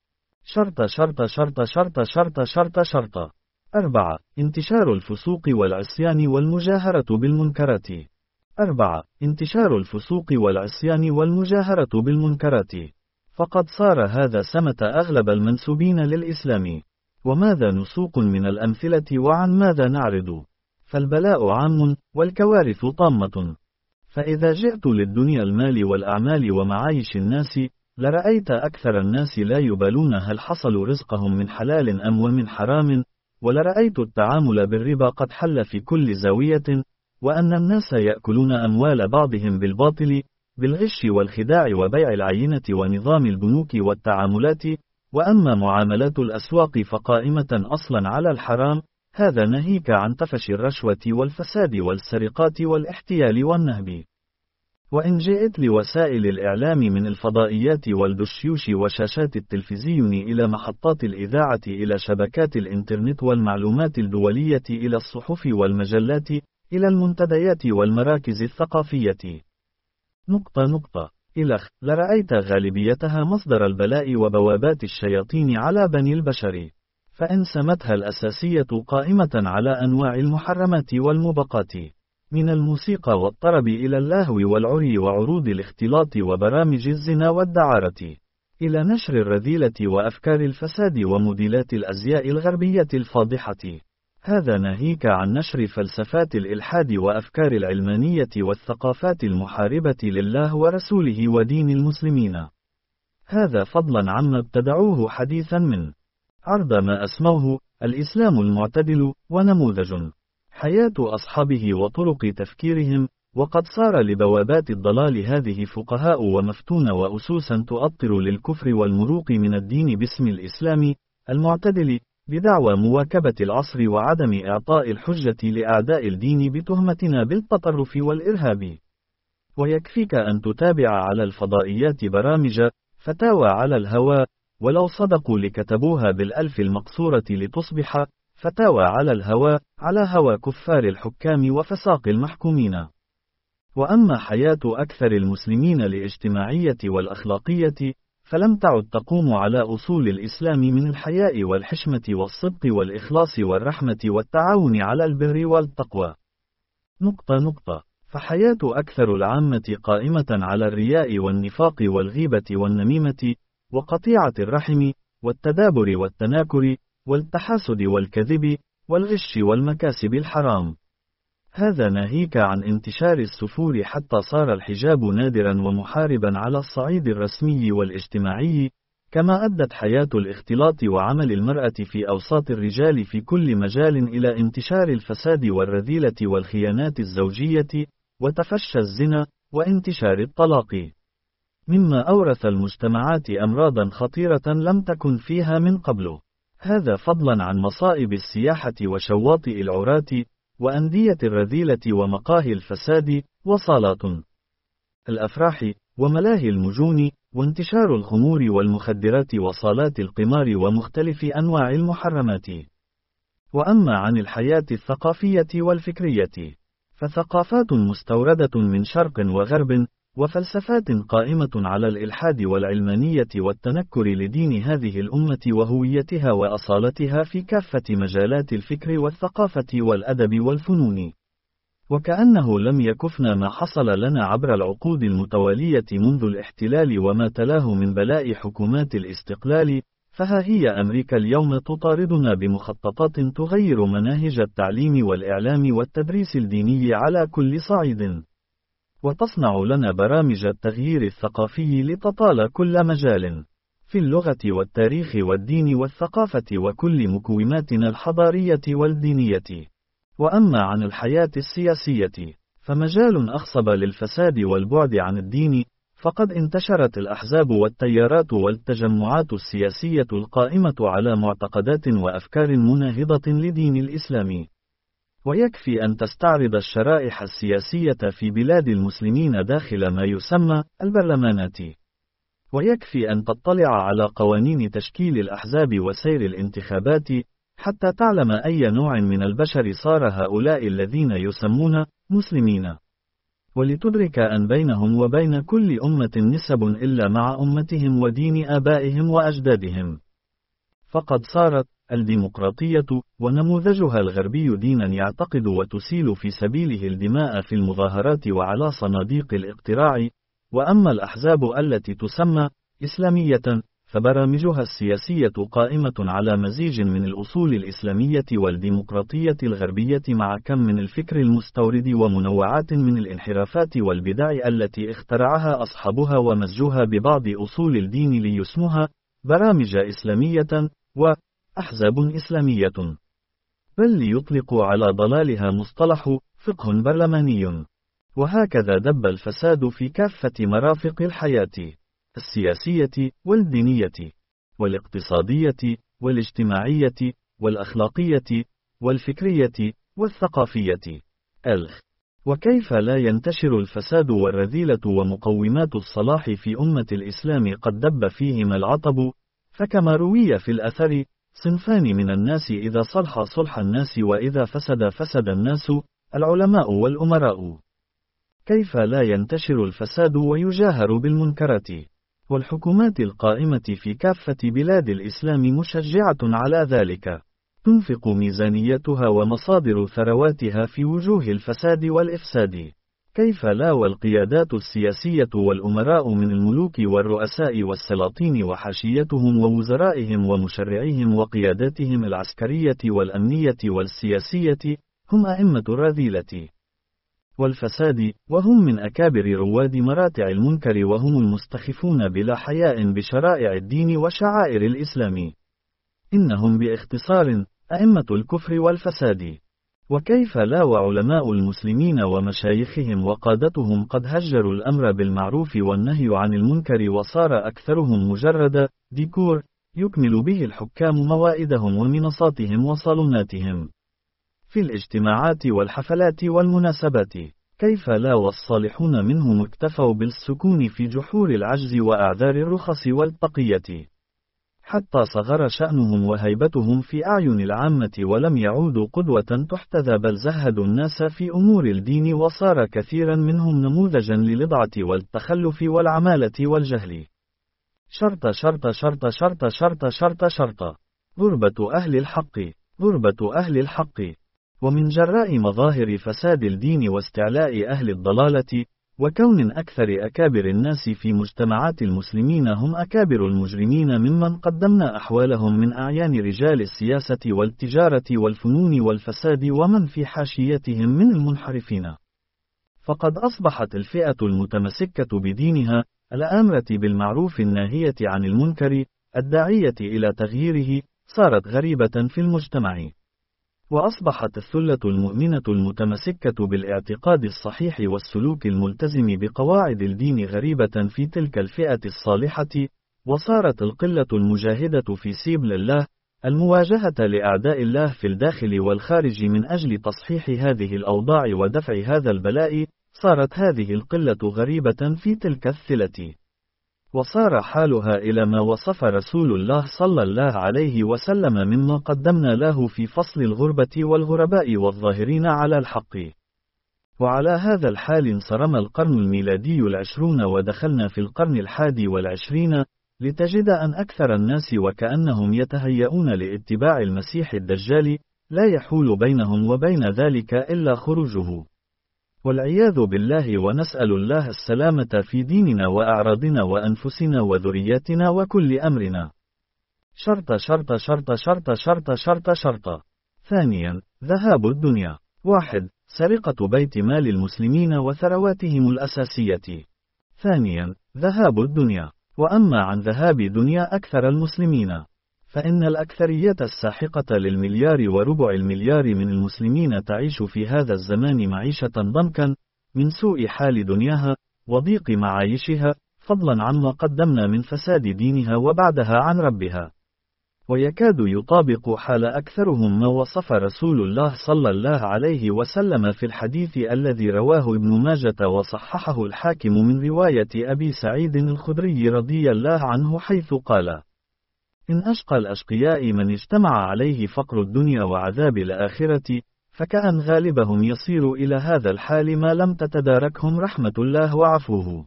شرط شرط شرط شرط شرط شرط شرط. أربعة. انتشار الفسوق والعصيان والمجاهرة بالمنكرات. أربعة. انتشار الفسوق والعصيان والمجاهرة بالمنكرات. فقد صار هذا سمة أغلب المنسوبين للإسلام. وماذا نسوق من الأمثلة وعن ماذا نعرض؟ فالبلاء عام، والكوارث طامة. فإذا جئت للدنيا المال والأعمال ومعايش الناس، لرأيت أكثر الناس لا يبالون هل حصلوا رزقهم من حلال أم ومن حرام، ولرأيت التعامل بالربا قد حل في كل زاوية، وأن الناس يأكلون أموال بعضهم بالباطل، بالغش والخداع وبيع العينة ونظام البنوك والتعاملات. وأما معاملات الأسواق فقائمة أصلا على الحرام، هذا ناهيك عن تفشي الرشوة والفساد والسرقات والاحتيال والنهب. وإن جئت لوسائل الإعلام من الفضائيات والدشيوش وشاشات التلفزيون إلى محطات الإذاعة إلى شبكات الإنترنت والمعلومات الدولية إلى الصحف والمجلات إلى المنتديات والمراكز الثقافية. نقطة نقطة. إلخ، لرأيت غالبيتها مصدر البلاء وبوابات الشياطين على بني البشر، فإن سمتها الأساسية قائمة على أنواع المحرمات والمبقات، من الموسيقى والطرب إلى اللهو والعري وعروض الاختلاط وبرامج الزنا والدعارة، إلى نشر الرذيلة وأفكار الفساد وموديلات الأزياء الغربية الفاضحة. هذا ناهيك عن نشر فلسفات الإلحاد وأفكار العلمانية والثقافات المحاربة لله ورسوله ودين المسلمين. هذا فضلا عما ابتدعوه حديثا من عرض ما أسموه الإسلام المعتدل ونموذج حياة أصحابه وطرق تفكيرهم. وقد صار لبوابات الضلال هذه فقهاء ومفتون وأسوسا تؤطر للكفر والمروق من الدين باسم الإسلام المعتدل، بدعوى مواكبة العصر وعدم إعطاء الحجة لأعداء الدين بتهمتنا بالتطرف والإرهاب. ويكفيك أن تتابع على الفضائيات برامج فتاوى على الهواء، ولو صدقوا لكتبوها بالألف المقصورة لتصبح فتاوى على الهواء على هوى كفار الحكام وفساق المحكومين. وأما حياة أكثر المسلمين الاجتماعية والأخلاقية، فلم تعد تقوم على أصول الإسلام من الحياء والحشمة والصدق والإخلاص والرحمة والتعاون على البر والتقوى. نقطة نقطة. فحياة أكثر العامة قائمة على الرياء والنفاق والغيبة والنميمة وقطيعة الرحم والتدابر والتناكر والتحاسد والكذب والغش والمكاسب الحرام. هذا ناهيك عن انتشار السفور حتى صار الحجاب نادرا ومحاربا على الصعيد الرسمي والاجتماعي، كما أدت حياة الاختلاط وعمل المرأة في أوساط الرجال في كل مجال إلى انتشار الفساد والرذيلة والخيانات الزوجية، وتفشى الزنا، وانتشار الطلاق، مما أورث المجتمعات أمراضا خطيرة لم تكن فيها من قبل. هذا فضلا عن مصائب السياحة وشواطئ العراة وأندية الرذيلة ومقاهي الفساد وصالات الأفراح وملاهي المجون وانتشار الخمور والمخدرات وصالات القمار ومختلف أنواع المحرمات. وأما عن الحياة الثقافية والفكرية، فثقافات مستوردة من شرق وغرب، وفلسفات قائمة على الإلحاد والعلمانية والتنكر لدين هذه الأمة وهويتها وأصالتها في كافة مجالات الفكر والثقافة والأدب والفنون. وكأنه لم يكفنا ما حصل لنا عبر العقود المتوالية منذ الاحتلال وما تلاه من بلاء حكومات الاستقلال، فها هي أمريكا اليوم تطاردنا بمخططات تغير مناهج التعليم والإعلام والتدريس الديني على كل صعيد، وتصنع لنا برامج التغيير الثقافي لتطال كل مجال في اللغة والتاريخ والدين والثقافة وكل مكوماتنا الحضارية والدينية. وأما عن الحياة السياسية فمجال أخصب للفساد والبعد عن الدين، فقد انتشرت الأحزاب والتيارات والتجمعات السياسية القائمة على معتقدات وأفكار مناهضة لدين الإسلام. ويكفي أن تستعرض الشرائح السياسية في بلاد المسلمين داخل ما يسمى البرلمانات، ويكفي أن تطلع على قوانين تشكيل الأحزاب وسير الانتخابات، حتى تعلم أي نوع من البشر صار هؤلاء الذين يسمون مسلمين، ولتدرك أن بينهم وبين كل أمة نسب إلا مع أمتهم ودين آبائهم وأجدادهم. فقد صارت الديمقراطية ونموذجها الغربي دينا يعتقد وتسيل في سبيله الدماء في المظاهرات وعلى صناديق الاقتراع. وأما الأحزاب التي تسمى إسلامية فبرامجها السياسية قائمة على مزيج من الأصول الإسلامية والديمقراطية الغربية مع كم من الفكر المستورد ومنوعات من الانحرافات والبدع التي اخترعها أصحابها ومزجوها ببعض أصول الدين ليسموها برامج إسلامية وأحزاب إسلامية، بل ليطلقوا على ضلالها مصطلح فقه برلماني. وهكذا دب الفساد في كافة مرافق الحياة السياسية والدينية والاقتصادية والاجتماعية والأخلاقية والفكرية والثقافية. الخ وكيف لا ينتشر الفساد والرذيلة ومقومات الصلاح في أمة الإسلام قد دب فيهما العطب، فكما روي في الأثر صنفان من الناس إذا صلح صلح الناس وإذا فسد فسد الناس، العلماء والأمراء. كيف لا ينتشر الفساد ويجاهر بالمنكرات، والحكومات القائمة في كافة بلاد الإسلام مشجعة على ذلك، تنفق ميزانيتها ومصادر ثرواتها في وجوه الفساد والإفساد. كيف لا والقيادات السياسية والأمراء من الملوك والرؤساء والسلاطين وحاشيتهم ووزرائهم ومشرعيهم وقياداتهم العسكرية والأمنية والسياسية هم أئمة الرذيلة والفساد، وهم من أكابر رواد مراتع المنكر، وهم المستخفون بلا حياء بشرائع الدين وشعائر الإسلام. إنهم باختصار أئمة الكفر والفساد. وكيف لا وعلماء المسلمين ومشايخهم وقادتهم قد هجروا الأمر بالمعروف والنهي عن المنكر، وصار أكثرهم مجرد ديكور يكمل به الحكام موائدهم ومنصاتهم وصالوناتهم في الاجتماعات والحفلات والمناسبات. كيف لا والصالحون منهم اكتفوا بالسكون في جحور العجز وأعذار الرخص والتقية، حتى صغر شأنهم وهيبتهم في أعين العامة ولم يعودوا قدوة تحتذى، بل زهدوا الناس في أمور الدين، وصار كثيرا منهم نموذجا للضعة والتخلف والعمالة والجهل. شرط شرط شرط شرط شرط شرط شرط غربة أهل الحق غربة أهل الحق. ومن جراء مظاهر فساد الدين واستعلاء أهل الضلالة، وكون أكثر أكابر الناس في مجتمعات المسلمين هم أكابر المجرمين ممن قدمنا أحوالهم من أعيان رجال السياسة والتجارة والفنون والفساد ومن في حاشيتهم من المنحرفين، فقد أصبحت الفئة المتمسكة بدينها الآمرة بالمعروف الناهية عن المنكر الداعية إلى تغييره صارت غريبة في المجتمع. وأصبحت الثلة المؤمنة المتمسكة بالاعتقاد الصحيح والسلوك الملتزم بقواعد الدين غريبة في تلك الفئة الصالحة، وصارت القلة المجاهدة في سبيل الله المواجهة لأعداء الله في الداخل والخارج من أجل تصحيح هذه الأوضاع ودفع هذا البلاء، صارت هذه القلة غريبة في تلك الثلة، وصار حالها إلى ما وصف رسول الله صلى الله عليه وسلم مما قدمنا له في فصل الغربة والغرباء والظاهرين على الحق. وعلى هذا الحال انصرم القرن الميلادي العشرون ودخلنا في القرن الحادي والعشرين، لتجد أن أكثر الناس وكأنهم يتهيئون لاتباع المسيح الدجال، لا يحول بينهم وبين ذلك إلا خروجه. والعياذ بالله، ونسأل الله السلامة في ديننا وأعراضنا وأنفسنا وذرياتنا وكل أمرنا. شرط شرط شرط شرط شرط شرط شرط. ثانيا، ذهاب الدنيا. واحد، سرقة بيت مال المسلمين وثرواتهم الأساسية. ثانيا، ذهاب الدنيا. وأما عن ذهاب دنيا أكثر المسلمين، فإن الأكثرية الساحقة للمليار وربع المليار من المسلمين تعيش في هذا الزمان معيشة ضنكا، من سوء حال دنياها، وضيق معايشها، فضلا عما قدمنا من فساد دينها وبعدها عن ربها. ويكاد يطابق حال أكثرهم ما وصف رسول الله صلى الله عليه وسلم في الحديث الذي رواه ابن ماجة وصححه الحاكم من رواية أبي سعيد الخدري رضي الله عنه، حيث قال: إن أشقى الأشقياء من اجتمع عليه فقر الدنيا وعذاب الآخرة، فكأن غالبهم يصير إلى هذا الحال ما لم تتداركهم رحمة الله وعفوه.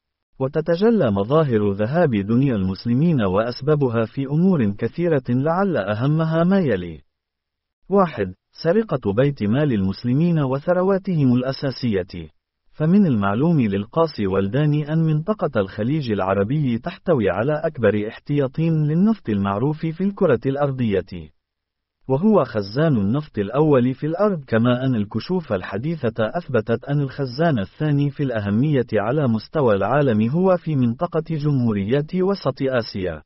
وتتجلى مظاهر ذهاب دنيا المسلمين وأسبابها في أمور كثيرة، لعل أهمها ما يلي. واحد، سرقة بيت مال المسلمين وثرواتهم الأساسية. فمن المعلوم للقاصي والداني أن منطقة الخليج العربي تحتوي على أكبر احتياطين للنفط المعروف في الكرة الأرضية، وهو خزان النفط الأول في الأرض، كما أن الكشوف الحديثة أثبتت أن الخزان الثاني في الأهمية على مستوى العالم هو في منطقة جمهورية وسط آسيا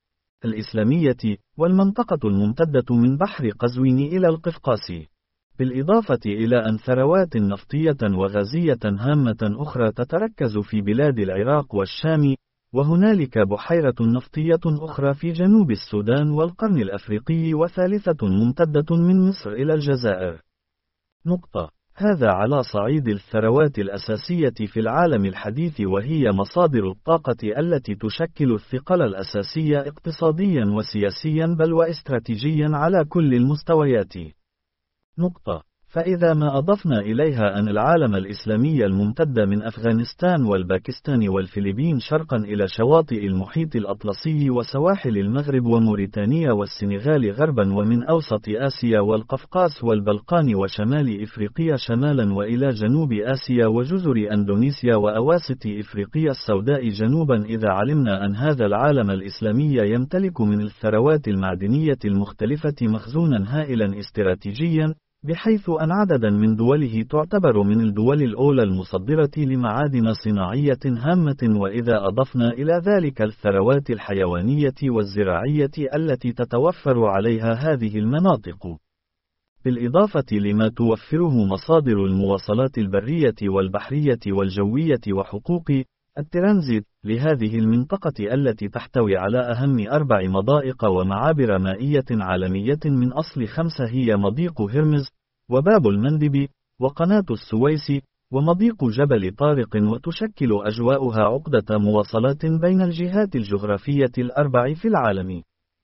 الإسلامية، والمنطقة الممتدة من بحر قزوين إلى القفقاس، بالإضافة إلى أن ثروات نفطية وغازية هامة أخرى تتركز في بلاد العراق والشام، وهنالك بحيرة نفطية أخرى في جنوب السودان والقرن الأفريقي، وثالثة ممتدة من مصر إلى الجزائر. نقطة. هذا على صعيد الثروات الأساسية في العالم الحديث، وهي مصادر الطاقة التي تشكل الثقل الأساسي اقتصاديا وسياسيا بل واستراتيجيا على كل المستويات. نقطة. فإذا ما أضفنا إليها أن العالم الإسلامي الممتد من أفغانستان والباكستان والفلبين شرقا إلى شواطئ المحيط الأطلسي وسواحل المغرب وموريتانيا والسنغال غربا، ومن أوسط آسيا والقفقاس والبلقان وشمال إفريقيا شمالا وإلى جنوب آسيا وجزر أندونيسيا وأواسط إفريقيا السوداء جنوبا، إذا علمنا أن هذا العالم الإسلامي يمتلك من الثروات المعدنية المختلفة مخزونا هائلا استراتيجيا، بحيث أن عددا من دوله تعتبر من الدول الأولى المصدرة لمعادن صناعية هامة، وإذا أضفنا إلى ذلك الثروات الحيوانية والزراعية التي تتوفر عليها هذه المناطق، بالإضافة لما توفره مصادر المواصلات البرية والبحرية والجوية وحقوق الترانزيت لهذه المنطقة التي تحتوي على أهم أربع مضائق ومعابر مائية عالمية من أصل خمسة، هي مضيق هرمز، وباب المندب، وقناة السويس، ومضيق جبل طارق، وتشكل أجواؤها عقدة مواصلات بين الجهات الجغرافية الأربع في العالم.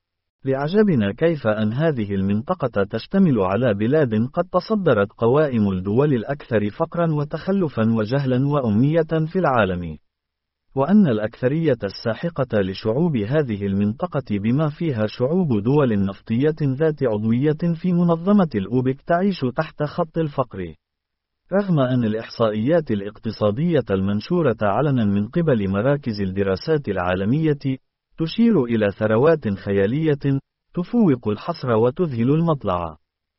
لعجبنا كيف أن هذه المنطقة تشتمل على بلاد قد تصدرت قوائم الدول الأكثر فقرا وتخلفا وجهلا وأمية في العالم، وأن الأكثرية الساحقة لشعوب هذه المنطقة بما فيها شعوب دول نفطية ذات عضوية في منظمة الأوبك تعيش تحت خط الفقر، رغم أن الإحصائيات الاقتصادية المنشورة علنا من قبل مراكز الدراسات العالمية تشير إلى ثروات خيالية تفوق الحصر وتذهل المطلع.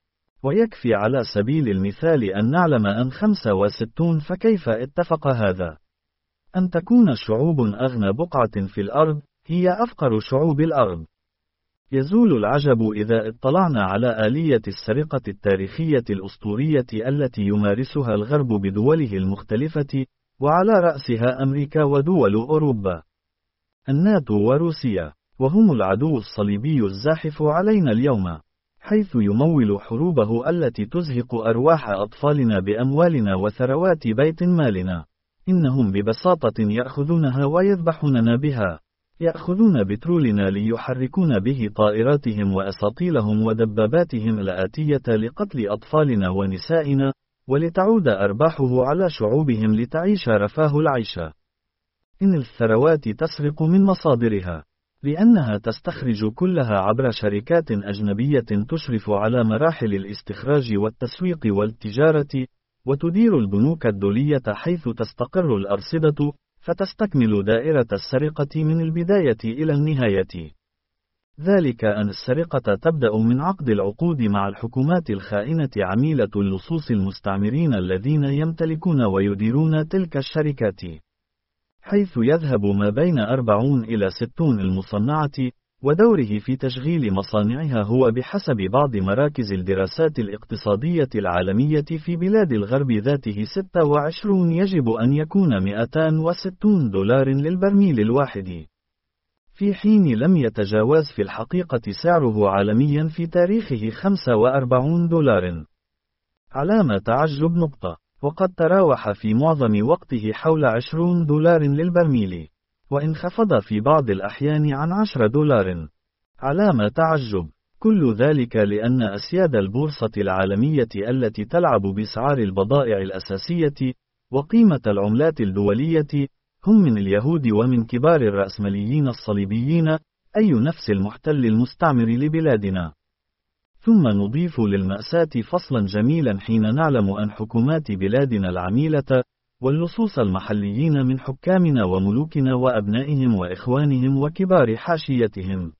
ويكفي على سبيل المثال أن نعلم أن خمسة وستين فكيف اتفق هذا؟ أن تكون شعوب أغنى بقعة في الأرض هي أفقر شعوب الأرض. يزول العجب إذا اطلعنا على آلية السرقة التاريخية الأسطورية التي يمارسها الغرب بدوله المختلفة، وعلى رأسها أمريكا ودول أوروبا، الناتو وروسيا، وهم العدو الصليبي الزاحف علينا اليوم، حيث يمول حروبه التي تزهق أرواح أطفالنا بأموالنا وثروات بيت مالنا. إنهم ببساطة يأخذونها ويذبحوننا بها، يأخذون بترولنا ليحركون به طائراتهم وأساطيلهم ودباباتهم الآتية لقتل أطفالنا ونسائنا، ولتعود أرباحه على شعوبهم لتعيش رفاه العيش. إن الثروات تسرق من مصادرها، لأنها تستخرج كلها عبر شركات أجنبية تشرف على مراحل الاستخراج والتسويق والتجارة، وتدير البنوك الدولية حيث تستقر الأرصدة، فتستكمل دائرة السرقة من البداية إلى النهاية. ذلك أن السرقة تبدأ من عقد العقود مع الحكومات الخائنة عميلة اللصوص المستعمرين الذين يمتلكون ويديرون تلك الشركات، حيث يذهب ما بين أربعين إلى ستين المصنعة، ودوره في تشغيل مصانعها هو بحسب بعض مراكز الدراسات الاقتصادية العالمية في بلاد الغرب ذاته ستة وعشرين يجب أن يكون مئتين وستين دولار للبرميل الواحد، في حين لم يتجاوز في الحقيقة سعره عالميا في تاريخه خمسة وأربعين دولار. علامة تعجب نقطة. وقد تراوح في معظم وقته حول عشرين دولار للبرميل، وانخفض في بعض الأحيان عن عشرة دولار. علامة تعجب. كل ذلك لأن أسياد البورصة العالمية التي تلعب بأسعار البضائع الأساسية وقيمة العملات الدولية هم من اليهود ومن كبار الرأسماليين الصليبيين، أي نفس المحتل المستعمر لبلادنا. ثم نضيف للمأساة فصلا جميلا حين نعلم أن حكومات بلادنا العميلة واللصوص المحليين من حكامنا وملوكنا وأبنائهم وإخوانهم وكبار حاشيتهم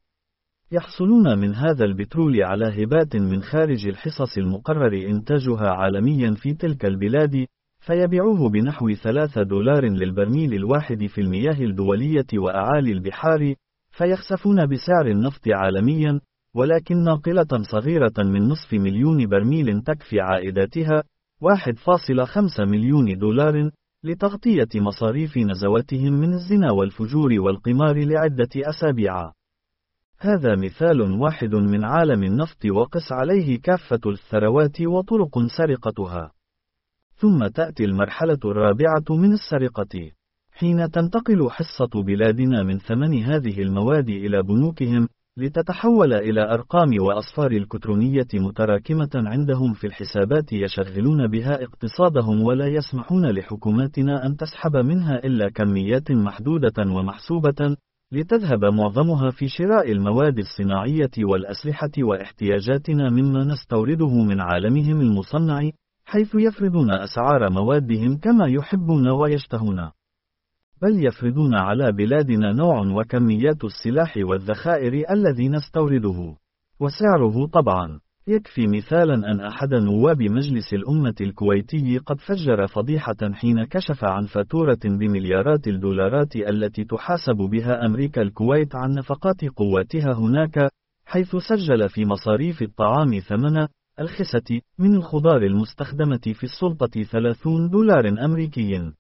يحصلون من هذا البترول على هبات من خارج الحصص المقرر إنتاجها عالميا في تلك البلاد، فيبيعوه بنحو ثلاثة دولار للبرميل الواحد في المياه الدولية وأعالي البحار، فيخسفون بسعر النفط عالميا، ولكن ناقلة صغيرة من نصف مليون برميل تكفي عائداتها واحد فاصلة خمسة مليون دولار لتغطية مصاريف نزواتهم من الزنا والفجور والقمار لعدة أسابيع. هذا مثال واحد من عالم النفط، وقس عليه كافة الثروات وطرق سرقتها. ثم تأتي المرحلة الرابعة من السرقة، حين تنتقل حصة بلادنا من ثمن هذه المواد إلى بنوكهم، لتتحول إلى أرقام وأصفار الكترونية متراكمة عندهم في الحسابات يشغلون بها اقتصادهم، ولا يسمحون لحكوماتنا أن تسحب منها إلا كميات محدودة ومحسوبة، لتذهب معظمها في شراء المواد الصناعية والأسلحة واحتياجاتنا مما نستورده من عالمهم المصنع، حيث يفرضون أسعار موادهم كما يحبون ويشتهون، بل يفرضون على بلادنا نوع وكميات السلاح والذخائر الذي نستورده وسعره طبعا. يكفي مثالا أن أحد نواب مجلس الأمة الكويتي قد فجر فضيحة حين كشف عن فاتورة بمليارات الدولارات التي تحاسب بها أمريكا الكويت عن نفقات قواتها هناك، حيث سجل في مصاريف الطعام ثمن الخسة من الخضار المستخدمة في السلطة ثلاثين دولار أمريكي،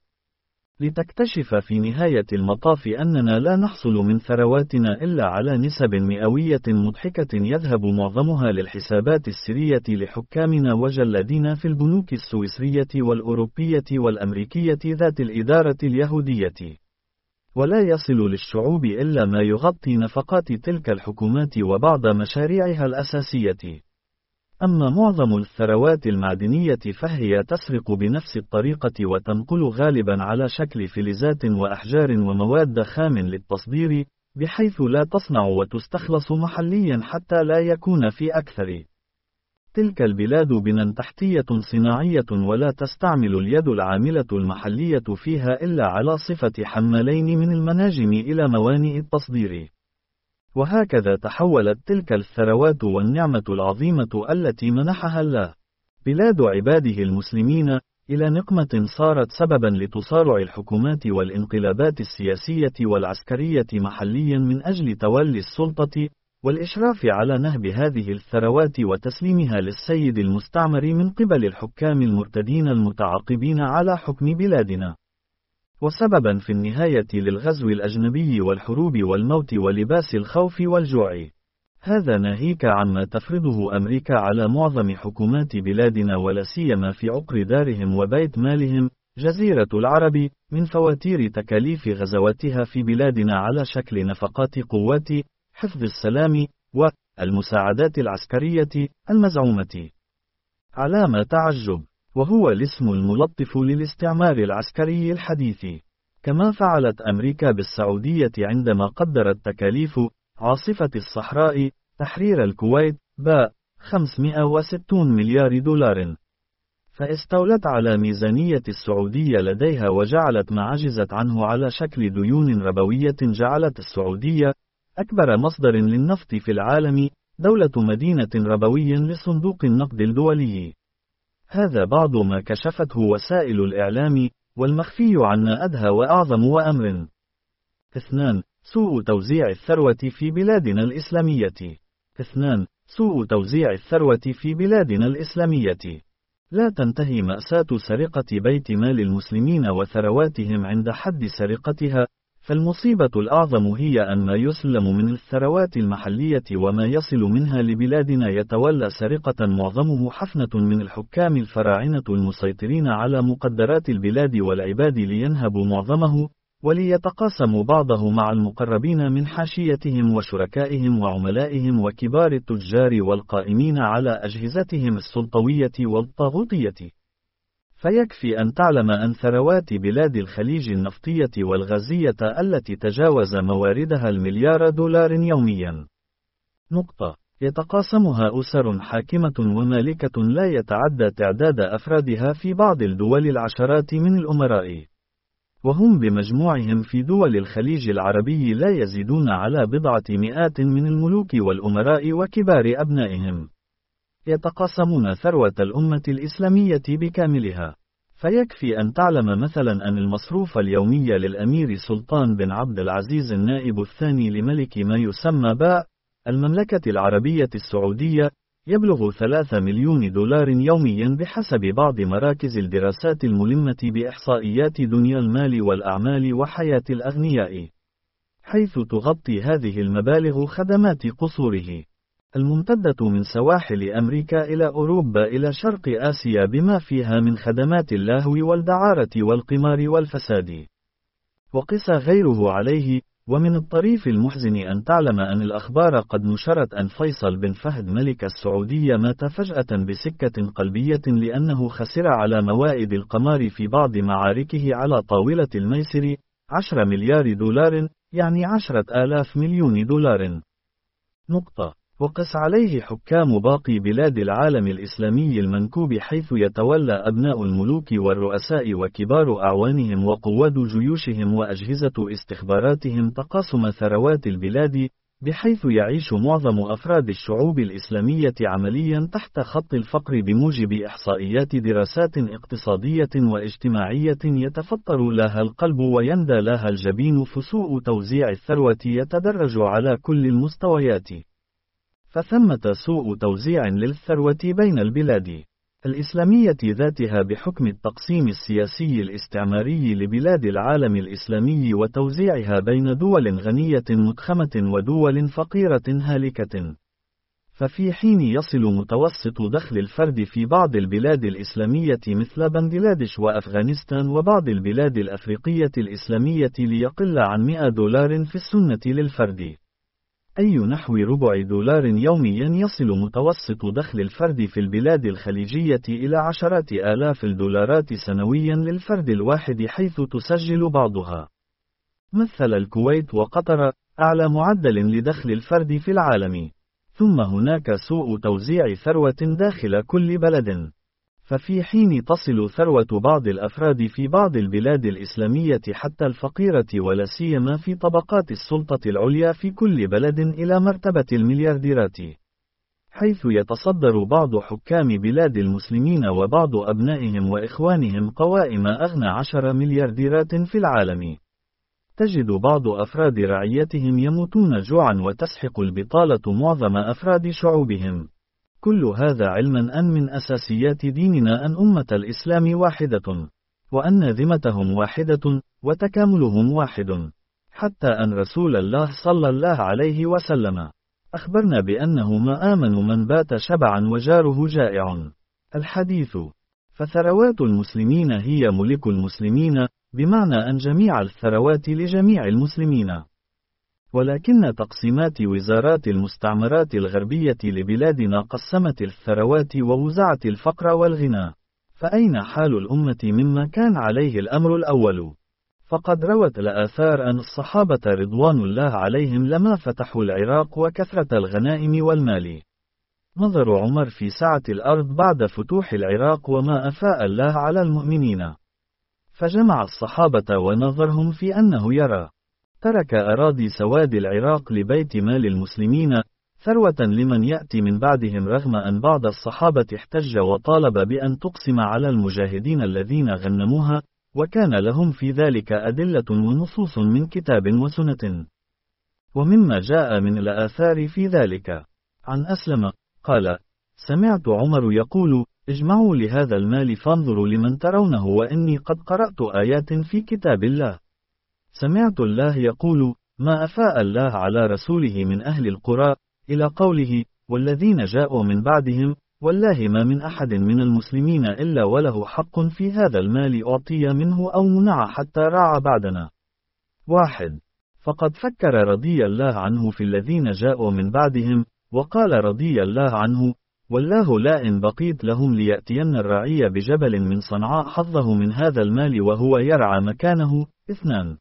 لتكتشف في نهاية المطاف أننا لا نحصل من ثرواتنا إلا على نسب مئوية مضحكة يذهب معظمها للحسابات السرية لحكامنا وجلادنا في البنوك السويسرية والأوروبية والأمريكية ذات الإدارة اليهودية، ولا يصل للشعوب إلا ما يغطي نفقات تلك الحكومات وبعض مشاريعها الأساسية. أما معظم الثروات المعدنية فهي تسرق بنفس الطريقة وتنقل غالبا على شكل فلزات وأحجار ومواد خام للتصدير، بحيث لا تصنع وتستخلص محليا حتى لا يكون في أكثر تلك البلاد بنى تحتية صناعية، ولا تستعمل اليد العاملة المحلية فيها إلا على صفة حمالين من المناجم إلى موانئ التصدير. وهكذا تحولت تلك الثروات والنعمة العظيمة التي منحها الله بلاد عباده المسلمين إلى نقمة صارت سببا لتصارع الحكومات والانقلابات السياسية والعسكرية محليا من أجل تولي السلطة والإشراف على نهب هذه الثروات وتسليمها للسيد المستعمر من قبل الحكام المرتدين المتعاقبين على حكم بلادنا، وسببا في النهاية للغزو الأجنبي والحروب والموت ولباس الخوف والجوع. هذا ناهيك عما تفرضه أمريكا على معظم حكومات بلادنا، ولا سيما في عقر دارهم وبيت مالهم جزيرة العرب، من فواتير تكاليف غزواتها في بلادنا على شكل نفقات قوات حفظ السلام والمساعدات العسكرية المزعومة. علامة تعجب. وهو الاسم الملطف للاستعمار العسكري الحديث. كما فعلت أمريكا بالسعودية عندما قدرت تكاليف عاصفة الصحراء تحرير الكويت باء خمسمائة وستين مليار دولار، فاستولت على ميزانية السعودية لديها وجعلت ما عجزت عنه على شكل ديون ربوية، جعلت السعودية أكبر مصدر للنفط في العالم، دولة مدينة ربوي لصندوق النقد الدولي. هذا بعض ما كشفته وسائل الإعلام، والمخفي عنا أدهى وأعظم وأمر. اثنان. سوء توزيع الثروة في بلادنا الإسلامية. اثنان. سوء توزيع الثروة في بلادنا الإسلامية. لا تنتهي مأساة سرقة بيت مال المسلمين وثرواتهم عند حد سرقتها، فالمصيبة الأعظم هي أن ما يسلم من الثروات المحلية وما يصل منها لبلادنا يتولى سرقة معظمه حفنة من الحكام الفراعنة المسيطرين على مقدرات البلاد والعباد لينهبوا معظمه، وليتقاسموا بعضه مع المقربين من حاشيتهم وشركائهم وعملائهم وكبار التجار والقائمين على أجهزتهم السلطوية والطاغوتية. فيكفي أن تعلم أن ثروات بلاد الخليج النفطية والغازية التي تجاوز مواردها المليار دولار يوميا. نقطة. يتقاسمها أسر حاكمة ومالكة لا يتعدى تعداد أفرادها في بعض الدول العشرات من الأمراء، وهم بمجموعهم في دول الخليج العربي لا يزيدون على بضعة مئات من الملوك والأمراء وكبار أبنائهم. يتقاسمون ثروة الأمة الإسلامية بكاملها. فيكفي أن تعلم مثلا أن المصروف اليومي للأمير سلطان بن عبد العزيز النائب الثاني لملك ما يسمى باء المملكة العربية السعودية يبلغ ثلاثة مليون دولار يوميا بحسب بعض مراكز الدراسات الملمة بإحصائيات دنيا المال والأعمال وحياة الأغنياء، حيث تغطي هذه المبالغ خدمات قصوره الممتدة من سواحل أمريكا إلى أوروبا إلى شرق آسيا بما فيها من خدمات اللهو والدعارة والقمار والفساد. وقس غيره عليه. ومن الطريف المحزن أن تعلم أن الأخبار قد نشرت أن فيصل بن فهد ملك السعودية مات فجأة بسكة قلبية لأنه خسر على موائد القمار في بعض معاركه على طاولة الميسر عشرة مليار دولار، يعني عشرة آلاف مليون دولار. نقطة. وقس عليه حكام باقي بلاد العالم الإسلامي المنكوب، حيث يتولى أبناء الملوك والرؤساء وكبار أعوانهم وقواد جيوشهم وأجهزة استخباراتهم تقاسم ثروات البلاد، بحيث يعيش معظم أفراد الشعوب الإسلامية عمليا تحت خط الفقر بموجب إحصائيات دراسات اقتصادية واجتماعية يتفطر لها القلب ويندى لها الجبين. فسوء توزيع الثروة يتدرج على كل المستويات. فثمة سوء توزيع للثروة بين البلاد الإسلامية ذاتها بحكم التقسيم السياسي الاستعماري لبلاد العالم الإسلامي وتوزيعها بين دول غنية متخمة ودول فقيرة هالكة. ففي حين يصل متوسط دخل الفرد في بعض البلاد الإسلامية مثل بنغلاديش وأفغانستان وبعض البلاد الأفريقية الإسلامية ليقل عن مئة دولار في السنة للفرد، أي نحو ربع دولار يوميا، يصل متوسط دخل الفرد في البلاد الخليجية إلى عشرات آلاف الدولارات سنويا للفرد الواحد، حيث تسجل بعضها مثل الكويت وقطر أعلى معدل لدخل الفرد في العالم. ثم هناك سوء توزيع ثروة داخل كل بلد. ففي حين تصل ثروة بعض الأفراد في بعض البلاد الإسلامية حتى الفقيرة ولا سيما في طبقات السلطة العليا في كل بلد إلى مرتبة المليارديرات، حيث يتصدر بعض حكام بلاد المسلمين وبعض أبنائهم وإخوانهم قوائم أغنى عشر مليارديرات في العالم. تجد بعض أفراد رعيتهم يموتون جوعا وتسحق البطالة معظم أفراد شعوبهم. كل هذا علما أن من أساسيات ديننا أن أمة الإسلام واحدة، وأن ذمتهم واحدة، وتكاملهم واحد، حتى أن رسول الله صلى الله عليه وسلم أخبرنا بأنه ما آمن من بات شبعا وجاره جائع. الحديث. فثروات المسلمين هي ملك المسلمين، بمعنى أن جميع الثروات لجميع المسلمين. ولكن تقسيمات وزارات المستعمرات الغربية لبلادنا قسمت الثروات ووزعت الفقر والغنى. فأين حال الأمة مما كان عليه الأمر الأول؟ فقد روت الآثار أن الصحابة رضوان الله عليهم لما فتحوا العراق وكثرة الغنائم والمال. نظر عمر في سعة الأرض بعد فتوح العراق وما أفاء الله على المؤمنين، فجمع الصحابة ونظرهم في أنه يرى ترك أراضي سواد العراق لبيت مال المسلمين ثروة لمن يأتي من بعدهم، رغم أن بعض الصحابة احتج وطالب بأن تقسم على المجاهدين الذين غنموها، وكان لهم في ذلك أدلة ونصوص من كتاب وسنة. ومما جاء من الآثار في ذلك عن أسلم قال: سمعت عمر يقول: اجمعوا لهذا المال فانظروا لمن ترونه، وإني قد قرأت آيات في كتاب الله. سمعت الله يقول: ما أفاء الله على رسوله من أهل القرى، إلى قوله: والذين جاءوا من بعدهم، والله ما من أحد من المسلمين إلا وله حق في هذا المال أعطي منه أو منع حتى رعى بعدنا. واحد. فقد فكر رضي الله عنه في الذين جاءوا من بعدهم، وقال رضي الله عنه: والله لا إن بقيت لهم ليأتين الرعي بجبل من صنعاء حظه من هذا المال وهو يرعى مكانه. اثنان.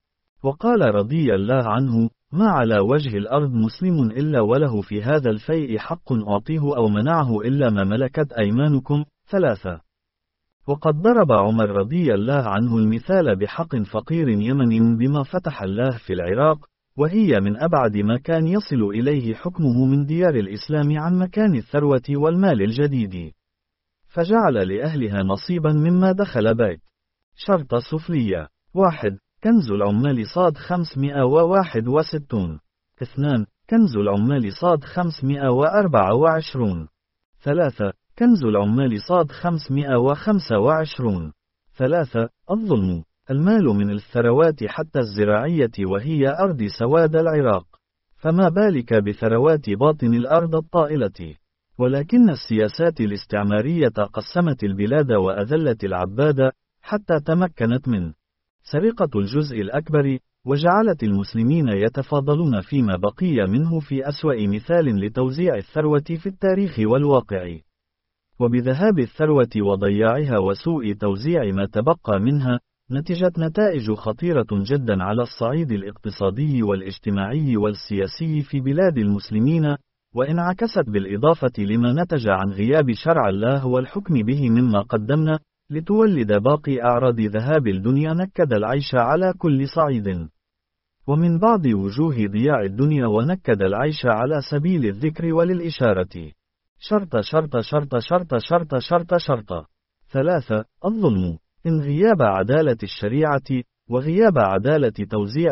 وقال رضي الله عنه: ما على وجه الأرض مسلم إلا وله في هذا الفيء حق أعطيه أو منعه إلا ما ملكت أيمانكم. ثلاثة. وقد ضرب عمر رضي الله عنه المثال بحق فقير يمني بما فتح الله في العراق، وهي من أبعد ما كان يصل إليه حكمه من ديار الإسلام عن مكان الثروة والمال الجديد، فجعل لأهلها نصيبا مما دخل بيت. شرط سفلية. واحد. كنز العمال صاد خمسمائة وواحد وستون. اثنان. كنز العمال صاد خمسمائة وأربعة وعشرون. ثلاثة. كنز العمال صاد خمسمائة وخمسة وعشرون. ثلاثة. الظلم. المال من الثروات حتى الزراعية وهي أرض سواد العراق، فما بالك بثروات باطن الأرض الطائلة. ولكن السياسات الاستعمارية قسمت البلاد وأذلت العباد حتى تمكنت من سرقة الجزء الأكبر، وجعلت المسلمين يتفاضلون فيما بقي منه في أسوأ مثال لتوزيع الثروة في التاريخ والواقع. وبذهاب الثروة وضياعها وسوء توزيع ما تبقى منها، نتجت نتائج خطيرة جدا على الصعيد الاقتصادي والاجتماعي والسياسي في بلاد المسلمين، وانعكست بالإضافة لما نتج عن غياب شرع الله والحكم به مما قدمنا، لتولد باقي أعراض ذهاب الدنيا نكد العيش على كل صعيد. ومن بعض وجوه ضياع الدنيا ونكد العيش على سبيل الذكر وللإشارة. شرط شرط شرط شرط شرط شرط شرط. ثلاثة. الظلم. إن غياب عدالة الشريعة، وغياب عدالة توزيع